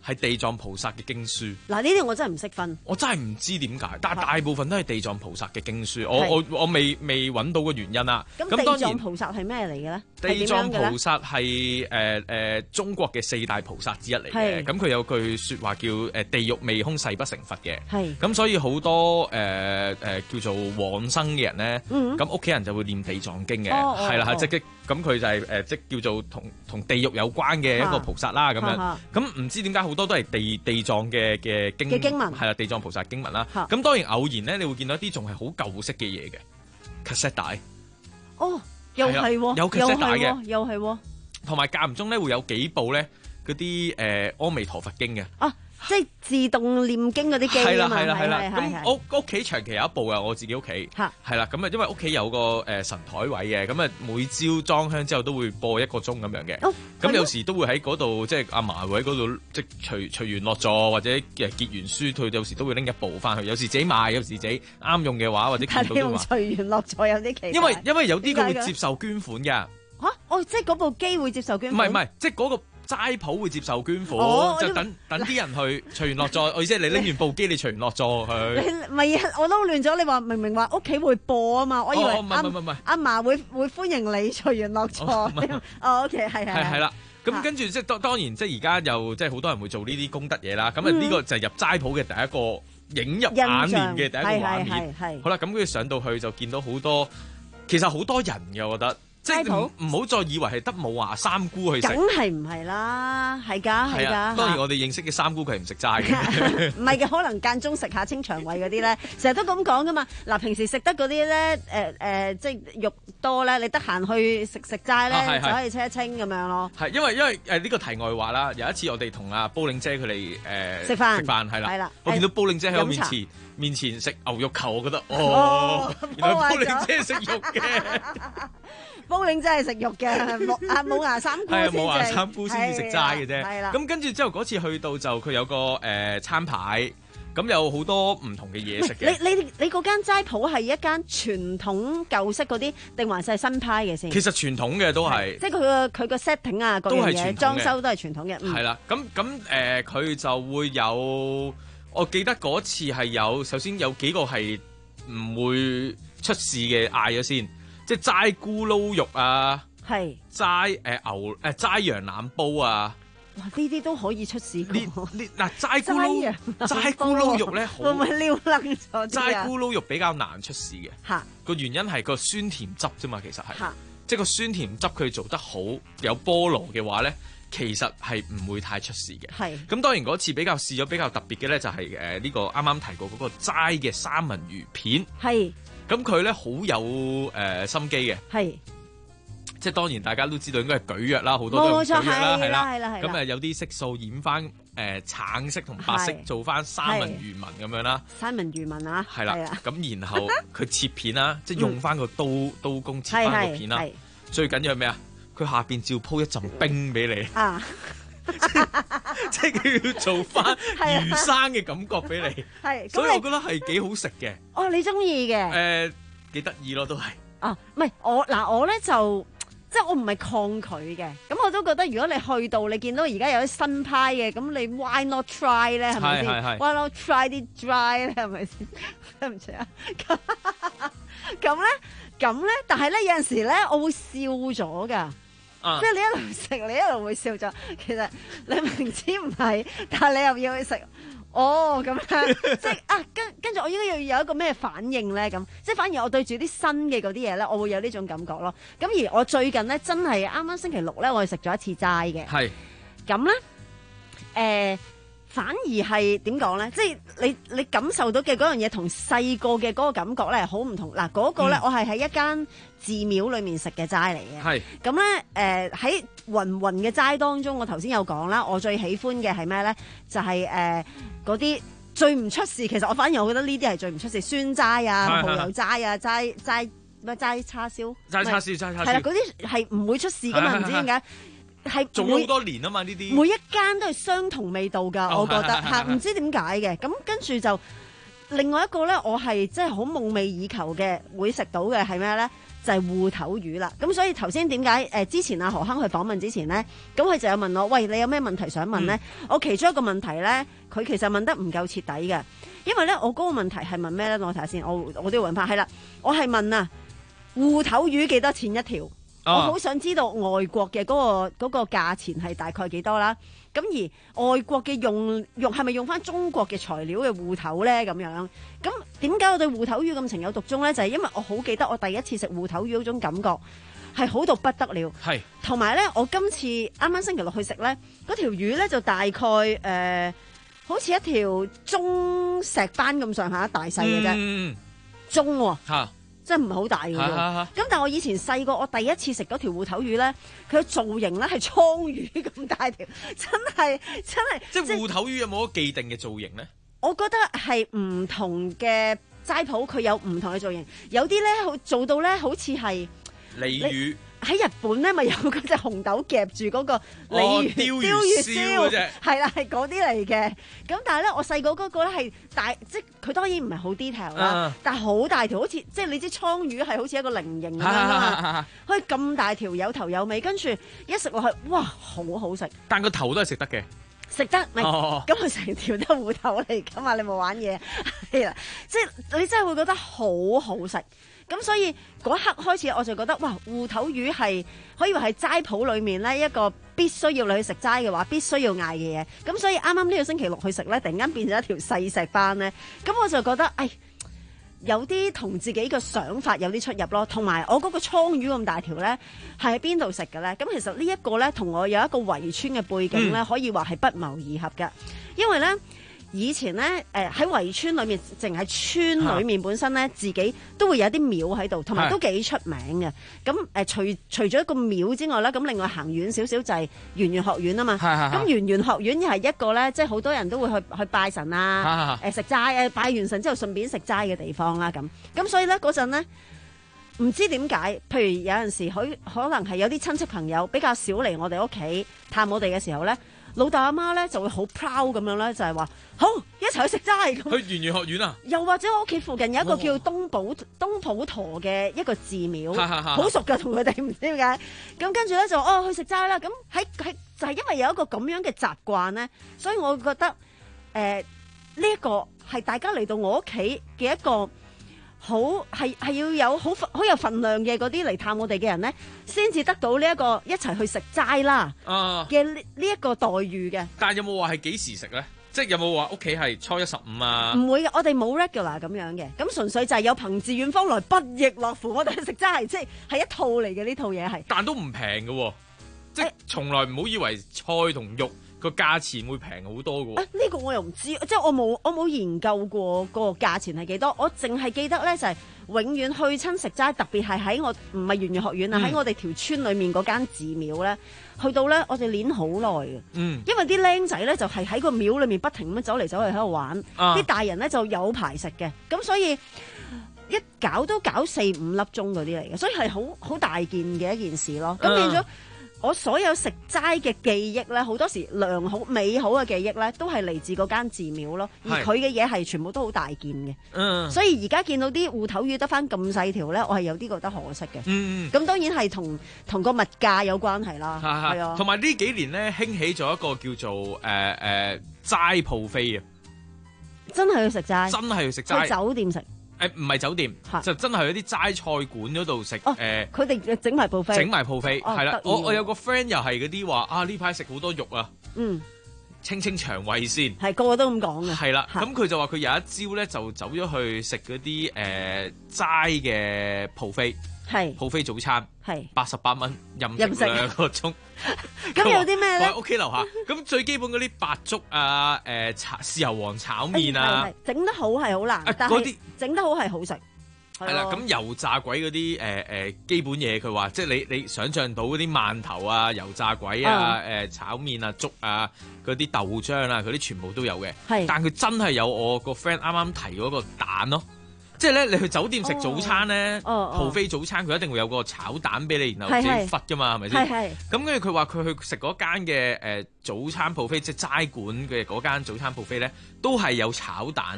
係地藏菩薩嘅經書。 嗱，呢啲我真係唔識分， 我真係唔知點解，但係大部分都係地藏菩薩嘅經書。我我我未未揾到個原因啦。 咁地藏菩薩係咩嚟嘅咧？ 地藏菩薩係誒誒中國嘅四大菩薩之一嚟嘅。咁佢有句説話叫誒地獄未空誓不成佛嘅。係。咁所以好多誒誒、呃呃、叫做往生嘅人咧，咁屋企人就會念地藏經嘅，係啦係即係咁佢就係、是、誒、呃、即叫做同同地獄有關嘅一個菩薩啦咁樣。咁唔知點解好多都係地地藏嘅嘅經嘅經文，係啦地藏菩薩經文啦。咁當然偶然咧，你會見到一啲仲係好舊式嘅嘢嘅 cassette 帶。 哦，又係喎， 有 cassette 帶嘅， 又係喎。同埋間唔中咧會有幾部咧嗰啲誒阿彌陀佛經嘅。 啊，即係自動念經嗰啲機啊嘛。係啦係啦係啦。 咁屋屋企長期有一部啊，我自己屋企。嚇。係啦，咁啊因為屋企有個誒神台位嘅，咁啊每朝裝香之後都會播一個鐘咁樣嘅。哦。咁有時都會喺嗰度，即係阿嫲會喺嗰度，即係隨隨緣落座或者誒結完書，佢有時都會拎一部翻去。有時自己買，有時自己啱用嘅話，或者見到都話。隨緣落座有啲奇怪。因為因為有啲佢會接受捐款㗎。嚇！哦，即係嗰部機會接受捐款。唔係唔係，即係嗰個齋鋪會接受捐款，哦、就等等啲人去隨緣落座。我意思係你拎完部機，你隨緣落座佢。你唔係啊！我撈亂咗。你話明明話屋企會播啊嘛，我以為阿阿嫲會會歡迎你隨緣落座。哦 ，OK， 係係係。係啦，咁跟住即係當當然即係而家又即係好多人會做呢啲功德嘢啦。咁啊呢個就係入齋鋪嘅第一個映入眼簾嘅第一個畫面。係好啦，咁跟住上到去就見到好多，其實好多人嘅，我覺得。即係唔唔好再以為係得冇話三姑去食，梗係唔係啦，係㗎係㗎。當然我哋認識嘅三姑佢係唔食齋嘅，唔係嘅，可能間中食下清腸胃嗰啲咧，成日都咁講㗎嘛。嗱，平時食得嗰啲咧，誒誒，即係肉多咧，你得閒去食食齋咧，就可以清一清咁樣咯。係因為因為誒呢個題外話啦，有一次我哋同阿煲玲姐佢哋誒食飯食飯係啦，係啦，我見到煲玲姐喺我面前面前食牛肉球，我覺得哦，原來煲玲姐食肉嘅。煲玲真係食肉嘅，冇啊冇牙三姑先至，冇牙三姑先至食齋嘅啫。係啦，咁跟住之後嗰次去到就佢有個誒、呃、餐牌，咁有好多唔同嘅嘢食嘅。你你你嗰間齋鋪係一間傳統舊式嗰啲，定還是係新派嘅先？其實傳統嘅都係，即係佢個佢個 setting 啊，各樣嘢裝修都係傳統嘅。係啦，咁咁誒，佢、呃、就會有，我記得嗰次係有，首先有幾個係唔會出事嘅嗌咗先。即係齋咕嚕肉啊，係齋誒牛誒齋羊腩煲啊，哇！呢啲都可以出事。呢呢嗱齋咕嚕齋咕嚕肉咧，會唔會撩楞咗？齋咕嚕肉比較難出事嘅，嚇個原因係個酸甜汁啫嘛，其實係，即係個酸甜汁佢做得好有菠蘿嘅話咧，其實係唔會太出事嘅。係咁當然嗰次比較試咗比較特別嘅咧，就係誒呢個啱啱提過嗰個齋嘅三文魚片。係。咁佢咧好有誒、呃、心機嘅，係即係當然大家都知道應該係蒟蒻啦，好多都係蒟蒻啦，係啦，咁誒有啲色素染翻誒、呃、橙色同白色做翻三文魚紋咁樣啦，三文魚紋啊，係啦，咁然後佢切片啦，即係用翻個刀、嗯、刀工切翻個片啦，最緊要係咩啊？佢下邊照鋪一陣冰俾你啊！即係佢要做翻魚生嘅感覺俾你，係，所以我覺得係幾好食嘅。哦，你中意嘅？誒，幾得意咯，都係。啊，唔係我嗱，我咧就即係我唔係抗拒嘅，咁我都覺得如果你去到你見到而家有啲新派嘅，咁你 why not try 咧？係咪先 ？Why not try 啲 dry 咧？係咪先？對唔住啊！咁咧，咁咧，但係咧有陣時咧，我會笑咗噶。啊、即係你一路食，你一路會笑咗。其實你明知唔係，但係你又要去食。哦，咁樣即係啊，跟跟住我應該要有一個咩反應咧？咁即係反而我對住啲新嘅嗰啲嘢咧，我會有呢種感覺咯。咁而我最近咧，真係啱啱星期六咧，我係食咗一次齋嘅。係咁咧，誒、呃。反而係點講咧？即係你你感受到嘅嗰樣嘢同細個嘅嗰個感覺咧，好唔同。嗱，嗰個咧，我係喺一間寺廟裏面食嘅齋嚟嘅。係咁咧，誒喺芸芸嘅齋當中，我頭先有講啦，我最喜歡嘅係咩咧？就係誒嗰啲最唔出事。其實我反而我覺得呢啲係最唔出事，酸齋啊、蠔油齋啊、齋齋咩齋叉燒、齋叉燒、齋叉燒係啦，嗰啲係唔會出事噶嘛？唔知點解。係做咗好多年啊嘛，呢啲每一間都係相同味道㗎，我覺得嚇，唔知點解嘅。咁跟住就另外一個咧，我係真係好夢寐以求嘅，會食到嘅係咩咧？就係芋頭魚啦。咁所以頭先點解誒之前阿何亨去訪問之前咧，咁佢就有問我，喂，你有咩問題想問咧？嗯、我其中一個問題咧，佢其實問得唔夠徹底嘅，因為咧我嗰個問題係問咩咧？我睇下先，我我都要揾翻。係啦，我係問啊，芋頭魚幾多錢一條？哦、我好想知道外國嘅嗰、嗰個嗰、嗰個價錢係大概幾多啦？咁而外國嘅用用係咪用翻中國嘅材料嘅芋頭咧？咁樣咁點解我對芋頭魚咁情有獨鐘咧？就係、係、因為我好記得我第一次食芋頭魚嗰種感覺係好到不得了。係同埋咧，我今次啱啱星期六去食咧，嗰條魚咧就大概誒、呃，好似一條中石斑咁上下大細嘅啫，嗯、中喎、啊。真係唔係好大嘅喎，咁但係我以前細個，我第一次食嗰條芋頭魚咧，佢嘅造型咧係倉魚咁大條，真係真係。 即係芋頭魚有冇一個既定嘅造型咧？ 我覺得係唔同嘅齋鋪，佢有唔同嘅造型，有啲咧好做到咧，好似係鯉魚。喺日本咧，咪有嗰隻紅豆夾住嗰個鯉魚鯛魚燒嗰隻，係啦，係嗰啲嚟嘅。咁但係咧，我細個嗰個咧係大，即係佢當然唔係好 detail 啦，但係好大條，好似即係你知倉魚係好似一個菱形咁樣啦，可以咁大條，有頭有尾，跟住一食落去，哇，好好食！ 但個頭都係食得嘅， 食得咪咁佢成條都係芋頭嚟㗎嘛？你冇玩嘢係啦，即係你真係會覺得好好食。咁所以嗰刻開始我就覺得哇，芋頭魚係可以話係齋鋪裏面咧一個必須要你去食齋嘅話必須要嗌嘅嘢。咁所以啱啱呢個星期六去食咧，突然間變咗一條細石斑咧，咁我就覺得誒有啲同自己嘅想法有啲出入咯。同埋我嗰個倉魚咁大條咧，係喺邊度食嘅咧？咁其實呢一個咧同我有一個圍村嘅背景咧，嗯、可以話係不謀而合嘅，因為咧。以前咧，誒喺圍村裏面，淨係村裏面本身咧，啊、自己都會有啲廟喺度，同埋都幾出名嘅。咁誒、呃，除除咗一個廟之外咧，咁另外行遠少少就係圓玄學院啊嘛。咁圓玄學院又係一個咧，即係好多人都會去去拜神啊，誒食齋誒拜完神之後順便食齋嘅地方啦。咁咁所以咧嗰陣咧，唔知點解，譬如有陣時可可能係有啲親戚朋友比較少嚟我哋屋企探我哋嘅時候咧。老豆阿媽咧就會好 proud 咁樣咧，就係話好一齊去食齋。去圓玄學院啊！ 又或者我屋企附近有一個叫東寶、哦、東普陀嘅一個寺廟，好熟㗎，同佢哋唔知點解。咁跟住咧就哦去食齋啦。咁喺喺就係、是、因為有一個咁樣嘅習慣咧，所以我覺得誒呢一個係大家嚟到我屋企嘅一個。好係係要有好好有份量嘅嗰啲嚟探我哋嘅人咧，先至得到呢、這、一個一齊去食齋啦嘅呢呢一個待遇嘅。 但係有冇話係幾時食咧？即係有冇話屋企係初一十五啊？ 唔會嘅，我哋冇 regular 咁樣嘅。咁純粹就係有朋自遠方來，不亦樂乎。我哋去食齋，即係係一套嚟嘅呢套嘢係。 但都唔平嘅，即係從來唔好以為菜同肉個價錢會平好多嘅。 啊，呢、這個我又唔知，即係我冇我冇研究過個價錢係幾多。我淨係記得咧就係、是、永遠去親食齋，特別係喺我唔係圓玄學院啊，喺、嗯、我哋條村裏面嗰間寺廟咧，去到咧我哋練好耐嘅。嗯，因為啲僆仔咧就係、是、喺個廟裏面不停咁樣走嚟走去喺度玩，啲、啊、大人咧就有排食嘅，咁所以一搞都搞四五粒鐘嗰啲嚟嘅，所以係好好大件嘅一件事咯。咁變咗。我所有食齋嘅記憶咧，好多時良好美好嘅記憶咧，都係嚟自嗰間寺廟咯。而佢嘅嘢係全部都好大件嘅，嗯，所以而家見到啲芋頭魚得翻咁細條咧，我係有啲覺得可惜嘅。嗯，咁當然係同同個物價有關係啦。係啊， 同埋呢幾年咧興起咗一個叫做誒誒齋鋪飛啊， 真係去食齋， 真係去食齋， 去酒店食。 誒唔係酒店，就真係去啲齋菜館嗰度食。誒， 佢哋整埋鋪飛， 整埋鋪飛，係啦。我我有個 friend 又係嗰啲話啊，呢排食好多肉啊，嗯，清清腸胃先。係個個都咁講嘅。係啦，咁佢就話佢有一朝咧就走咗去食嗰啲誒齋嘅鋪飛，係鋪飛早餐，係八十八蚊任食兩個鐘。 咁有啲咩咧？ 喺屋企樓下，咁最基本嗰啲白粥啊，誒炒豉油皇炒麵啊， 整得好係好難，但係整得好係好食。 係啦，咁油炸鬼嗰啲誒誒基本嘢，佢話即係你你想象到嗰啲饅頭啊、油炸鬼啊、誒炒麵啊、粥啊、嗰啲豆漿啊，嗰啲全部都有嘅。係，但佢真係有我個 friend 啱啱提嗰個蛋咯。即係咧，你去酒店食早餐咧，鋪飛早餐佢一定會有個炒蛋俾你，然後自己忽噶嘛，係咪先？咁跟住佢話佢去食嗰間嘅誒早餐鋪飛，即係齋館嘅嗰間早餐鋪飛咧，都係有炒蛋嘅。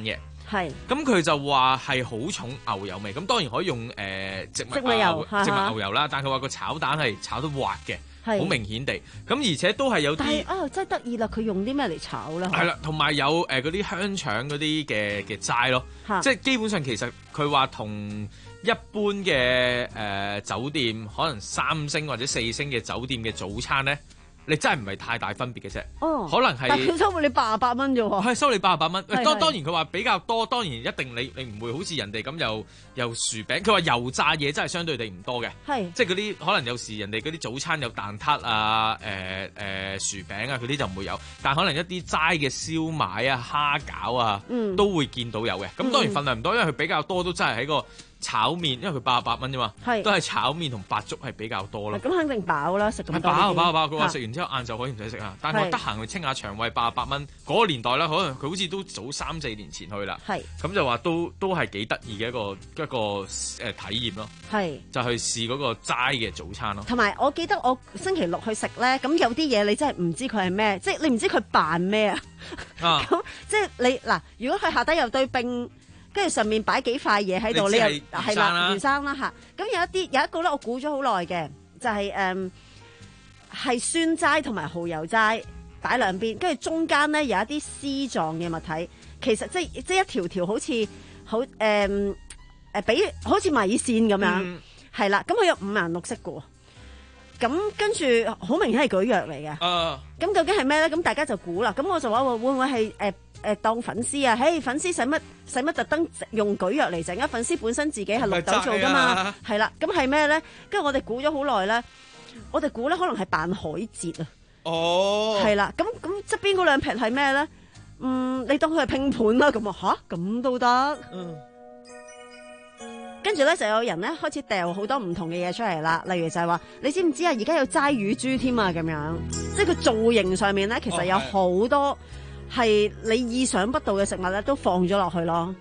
係。 咁佢就話係好重牛油味，咁當然可以用誒、呃、植物植物油、 呃、植物牛油啦，但佢話個炒蛋係炒得滑嘅。好明顯地，咁而且都係有啲， 但係啊真係得意啦！佢用啲咩嚟炒啦？ 係啦，同埋有誒嗰啲香腸嗰啲嘅嘅齋咯，即係基本上其實佢話同一般嘅誒、呃、酒店，可能三星或者四星嘅酒店嘅早餐咧，你真係唔係太大分別嘅啫。 哦， 可能係， 但佢收你八十八蚊啫喎。 係收你八十八蚊。當係當然佢話比較多，當然一定你你唔會好似人哋咁又又薯餅。佢話油炸嘢真係相對地唔多嘅。係，即係嗰啲可能有時人哋嗰啲早餐有蛋撻啊、誒、呃、誒、呃、薯餅啊，嗰啲就唔會有。但可能一啲齋嘅燒賣啊、蝦餃啊，嗯、都會見到有嘅。咁當然份量唔多，因為佢比較多都真係喺個炒麵，因為佢八十八蚊啫嘛，都係炒麵同白粥係比較多咯。 咁肯定飽啦，食咁多。 飽飽飽，佢話食完之後晏晝可以唔使食啊。但係我得閒去清下腸胃，八十八蚊嗰個年代啦，可能佢好似都早三四年前去啦。係咁就話都都係幾得意嘅一個一個誒體驗咯。係就去試嗰個齋嘅早餐咯。 同埋我記得我星期六去食咧，咁有啲嘢你真係唔知佢係咩，即係你唔知佢扮咩啊。咁即係你嗱，如果佢下底有堆冰。跟住上面擺幾塊嘢喺度，你又係啦，魚生啦嚇。咁有一啲有一個咧，我估咗好耐嘅，就係誒係酸齋同埋蠔油齋擺兩邊，跟住中間咧有一啲絲狀嘅物體，其實即係即係一條條好似好誒誒，比好似米線咁樣，係啦、嗯。咁佢有五顏六色嘅喎。咁跟住好明顯係蒟蒻嚟嘅。咁、uh, 究竟係咩咧？咁大家就估啦。咁我就話會唔會係誒誒當粉絲啊？嘿，粉絲使乜使乜特登用蒟蒻嚟整啊？粉絲本身自己係綠豆做噶嘛，係啦。咁係咩咧？跟住我哋估咗好耐咧，我哋估咧可能係扮海蜇啊。哦，係啦。咁咁側邊嗰兩撇係咩咧？嗯，你當佢係拼盤啦。咁啊吓，咁都得。嗯。跟住咧就有人咧開始掉好多唔同嘅嘢出嚟啦，例如就係話你知唔知啊？而家有齋乳豬添啊，咁樣即係佢造型上面咧，其實有好多係你意想不到嘅食物咧，都放咗落去咯。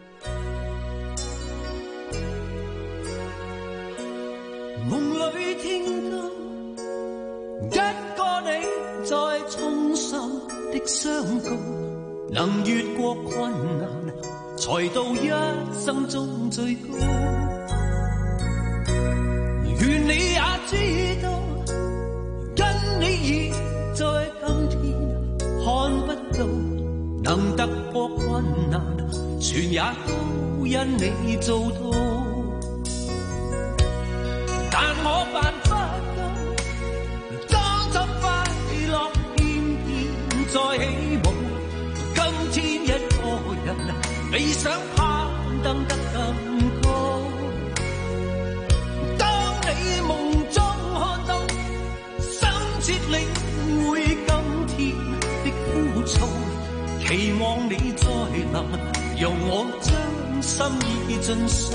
夢裏聽到一個你在衷心的相告，能越過困難，才到一生中最高。願你也知道，跟你已在今天看不到，能突破困難，全也都因你做到。但我辦不到，當作快樂偏偏在起舞。今天一個人，理想攀登得更高。當你夢中看到，深切領會今天的枯燥，期望你再臨，讓我將心意盡訴。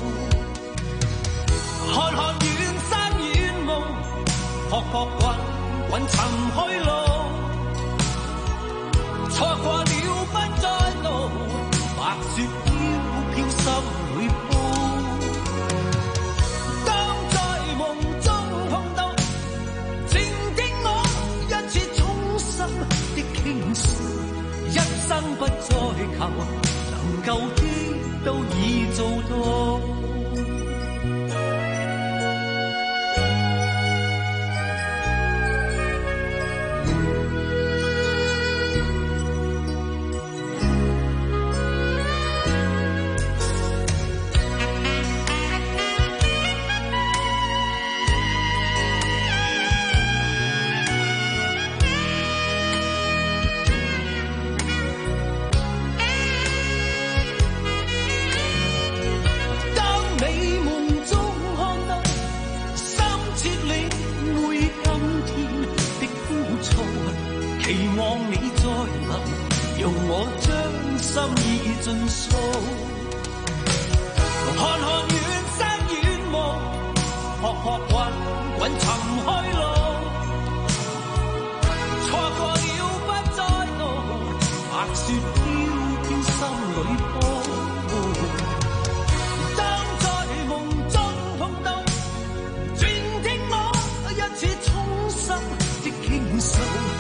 看看遠山遠夢，撲撲滾滾尋去路，錯過了不再路，白雪飄飄心裏鋪。當在夢中碰到，靜聽我一次衷心的傾訴，一生不再求，能夠的都已做到。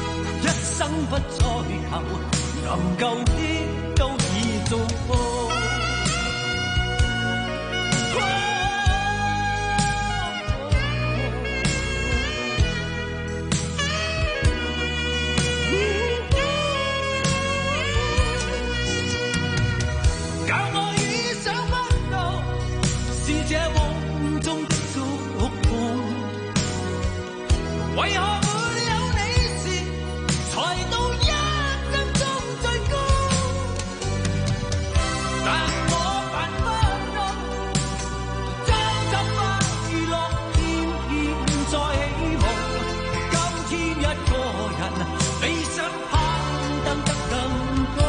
不再求，能夠的都已做到。 這夢中的觸碰，為何沒有你時才到一生中最高？但我辦不到，將怎麼娛樂偏偏在起舞。今天一個人理想攀登得更高，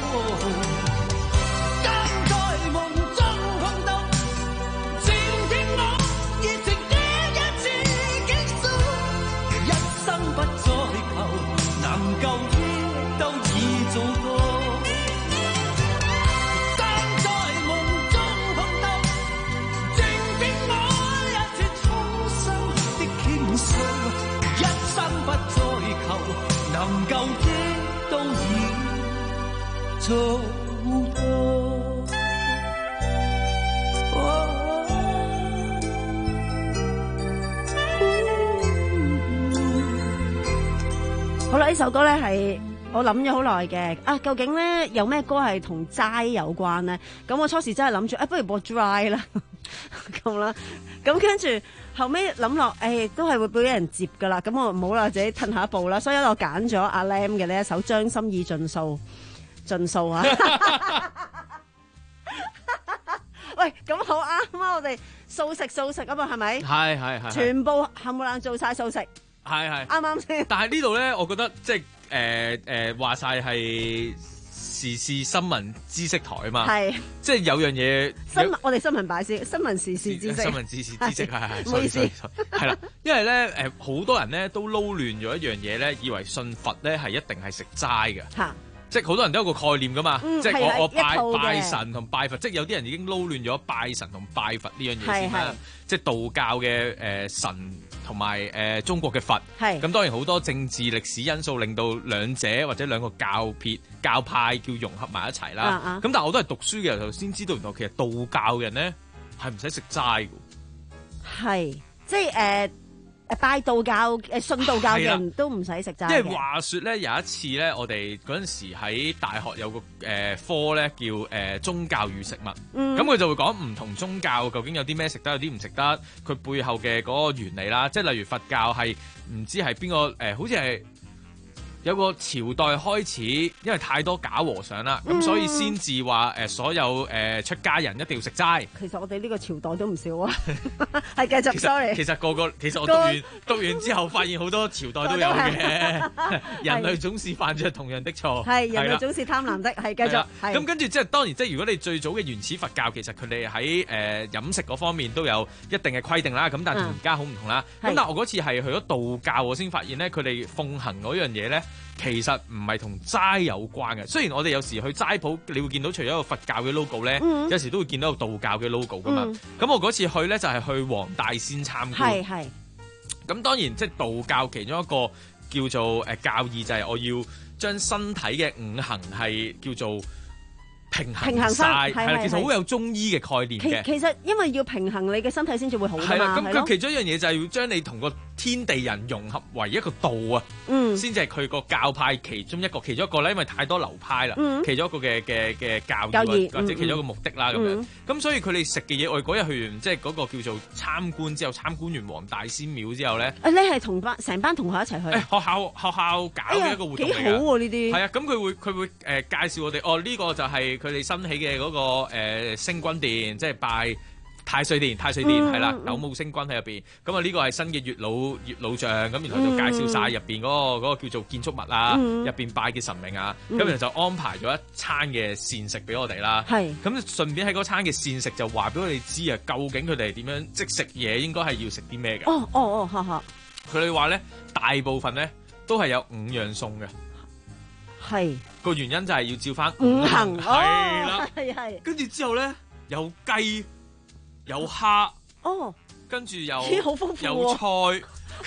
當在夢中碰到，靜聽我熱情的一次傾訴，一生不再求能夠的都已做過。當在夢中碰到，靜聽我一次衷心的傾訴，一生不再求能夠的都已做過。 好啦，呢首歌咧係我諗咗好耐嘅啊，究竟咧有咩歌係同齋有關咧？咁我初時真係諗住啊，不如播 Dry 啦咁啦，咁跟住後尾諗落，誒都係會俾人接噶啦，咁我唔好啦，自己褪下一步啦，所以我揀咗阿 Lam 嘅呢一首《將心意盡訴》，盡數啊！喂，咁好啱啊！我哋素食素食啊嘛，係咪？ 係係係， 全部冚唪唥做晒素食。 係係啱啱先， 但係呢度咧，我覺得即係誒誒話晒係時事新聞知識台啊嘛，係即係有樣嘢新聞，我哋新聞擺先，新聞時事知識， 新聞時事知識係係， 唔好意思， 係啦，因為咧誒好多人咧都撈亂咗一樣嘢咧，以為信佛咧係一定係食齋嘅。嚇。即係好多人都有個概念噶嘛，嗯、即係我我拜拜神同拜佛，即係有啲人已經撈亂咗拜神同拜佛呢樣嘢先啦。即係道教嘅誒、呃、神同埋誒中國嘅佛，咁當然好多政治歷史因素令到兩者或者兩個教撇教派叫融合埋一齊啦。咁、啊啊、但係我都係讀書嘅時候先知道，原來其實道教嘅人咧係唔使食齋嘅。係，即係誒。呃拜道教誒信道教嘅人都唔使食齋嘅。因為話說咧，有一次咧，我哋嗰陣時喺大學有個誒、呃、科咧，叫誒、呃、宗教與食物。咁佢、嗯、就會講唔同宗教究竟有啲咩食得，有啲唔食得，佢背後嘅嗰個原理啦。即係例如佛教係唔知係邊個誒、呃，好似係。有個朝代開始，因為太多假和尚啦，咁、嗯、所以先至話誒所有誒、呃、出家人一定要食齋。其實我哋呢個朝代都唔少啊，係繼續。sorry，其實個個其實我讀完讀完之後，發現好多朝代都有嘅。人類總是犯着同樣的錯，係人類總是貪婪的，係繼續。咁跟住即係當然，即係如果你最早嘅原始佛教，其實佢哋喺誒飲食嗰方面都有一定嘅規定啦。咁但係同而家好唔同啦。咁、嗯、但係我嗰次係去咗道教，我先發現咧，佢哋奉行嗰樣嘢咧。其實唔係同齋有關嘅，雖然我哋有時去齋鋪，你會見到除咗個佛教嘅 logo 咧，嗯、有時都會見到個道教嘅 logo 噶嘛。咁、嗯、我嗰次去咧就係、是、去黃大仙參觀。係係。咁當然即係道教其中一個叫做誒教義就係我要將身體嘅五行係叫做平衡曬，係啦，其實好有中醫嘅概念嘅。其實因為要平衡你嘅身體先至會好㗎嘛。咁佢其中一樣嘢就係要將你同個天地人融合為一個道啊，嗯，先至係佢個教派其中一個，其中一個咧，因為太多流派啦，嗯、其中一個嘅嘅嘅教義或者、嗯、其中一個目的啦咁、嗯、樣。咁所以佢哋食嘅嘢，我哋嗰日去完即係嗰個叫做參觀之後，參觀完黃大仙廟之後咧，誒，你係同班成班同學一齊去？誒、欸，學校學校搞嘅一個活動嚟㗎。幾、哎、好喎呢啲。係啊，咁佢會佢會誒、呃、介紹我哋，哦呢、呢個就係佢哋新起嘅嗰、嗰個誒、呃、星君殿，即係拜。太歲殿，太歲殿係啦，九母星君喺入邊。咁啊，呢個係新嘅月老月老像，咁然後就介紹晒入邊嗰個嗰個叫做建築物啊，入邊拜嘅神明啊，咁然後就安排咗一餐嘅膳食俾我哋啦。係，咁順便喺嗰餐嘅膳食就話俾我哋知啊，究竟佢哋係點樣即食嘢，應該係要食啲咩嘅？哦哦哦，哈哈。佢哋話咧，大部分咧都係有五樣餸嘅。係。個原因就係要照翻五行。係啦。係係。跟住之後咧，有雞。有蝦哦，跟住有有菜，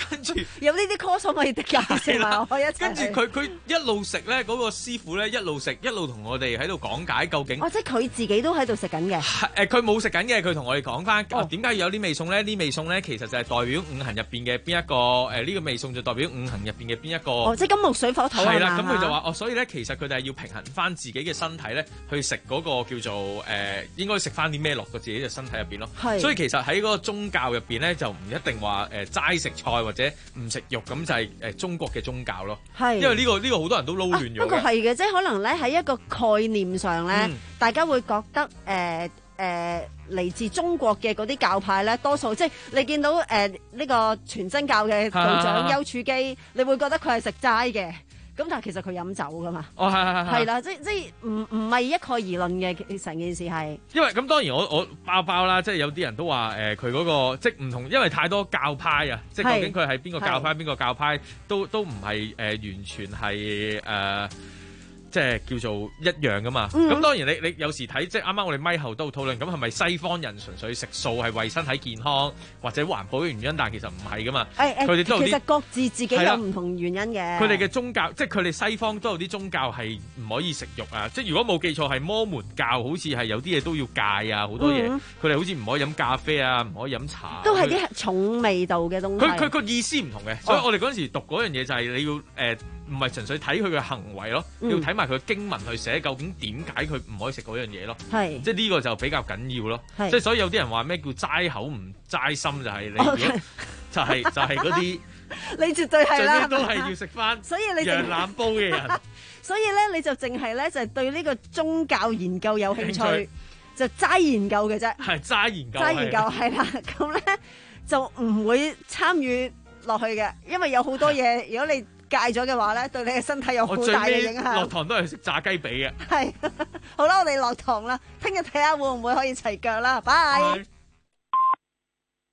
跟住有呢啲 course 可以介紹埋我一齊。 跟住佢佢一路食咧，嗰、嗰個師傅咧一路食一路同我哋喺度講解究竟。 哦，即係佢自己都喺度食緊嘅。 誒，佢冇食緊嘅，佢同我哋講翻點解要有啲味餸咧？呢味餸咧其實就係代表五行入邊嘅邊一個誒，呢、呃呢個味餸就代表五行入邊嘅邊一個。 哦，即係金木水火土啊。 係啦，咁佢就話哦，所以咧其實佢哋係要平衡翻自己嘅身體咧，去食嗰個叫做誒、呃，應該食翻啲咩落到自己嘅身體入邊咯。係。所以其實喺嗰個宗教入邊咧，就唔一定話誒齋食菜或者唔食肉，咁就係誒中國嘅宗教咯。係。因為呢、呢個呢、呢個好多人都撈亂咗、啊。不過係嘅，即係可能咧喺一個概念上咧、嗯，大家會覺得誒。呃誒嚟自中國嘅嗰啲教派咧，多數即係你見到誒呢、呃呢個全真教嘅道長丘處機，你會覺得佢係食齋嘅，咁但係其實佢飲酒噶嘛。哦，係係係。係啦，即即係唔唔係一概而論嘅，成件事係。 因為咁當然我我包包啦，即係有啲人都話誒佢嗰個即係唔同，因為太多教派啊，即係究竟佢係邊個教派邊個教派，都都唔係誒完全係誒。呃即係叫做一樣噶嘛，咁、嗯、當然你你有時睇即係啱啱我哋咪後都討論，咁係咪西方人純粹食素係為身體健康或者環保嘅原因？但係其實唔係噶嘛，佢、哎、哋、哎、都有啲其實各自自己有唔同原因嘅。佢哋嘅宗教即係佢哋西方都有啲宗教係唔可以食肉啊！即係如果冇記錯係摩門教，好似係有啲嘢都要戒啊，好多嘢佢哋好似唔可以飲咖啡啊，唔可以飲茶， 都係啲重味道嘅東西。 佢佢個意思唔同嘅、哦，所以我哋嗰陣時讀嗰樣嘢就係你要誒。呃唔係純粹睇佢嘅行為咯，嗯、要睇埋佢經文去寫究竟點解佢唔可以食嗰樣嘢咯。係，即係呢個就比較緊要咯。即係所以有啲人話咩叫齋口唔齋心，就係你如果就係、是、就係嗰啲， 你絕對係啦， 都係要食翻。所以你羊腩煲嘅人， 所以咧你就淨係咧就係對呢個宗教研究有興趣，興趣就齋研究嘅啫。係齋研究，齋研究係啦。咁咧就唔會參與落去嘅，因為有好多嘢，如果你戒咗嘅話咧，對你嘅身體有好大嘅影響。落堂都係食炸雞髀嘅。係，好啦，我哋落堂啦，聽日睇下會唔會可以齊腳啦，拜。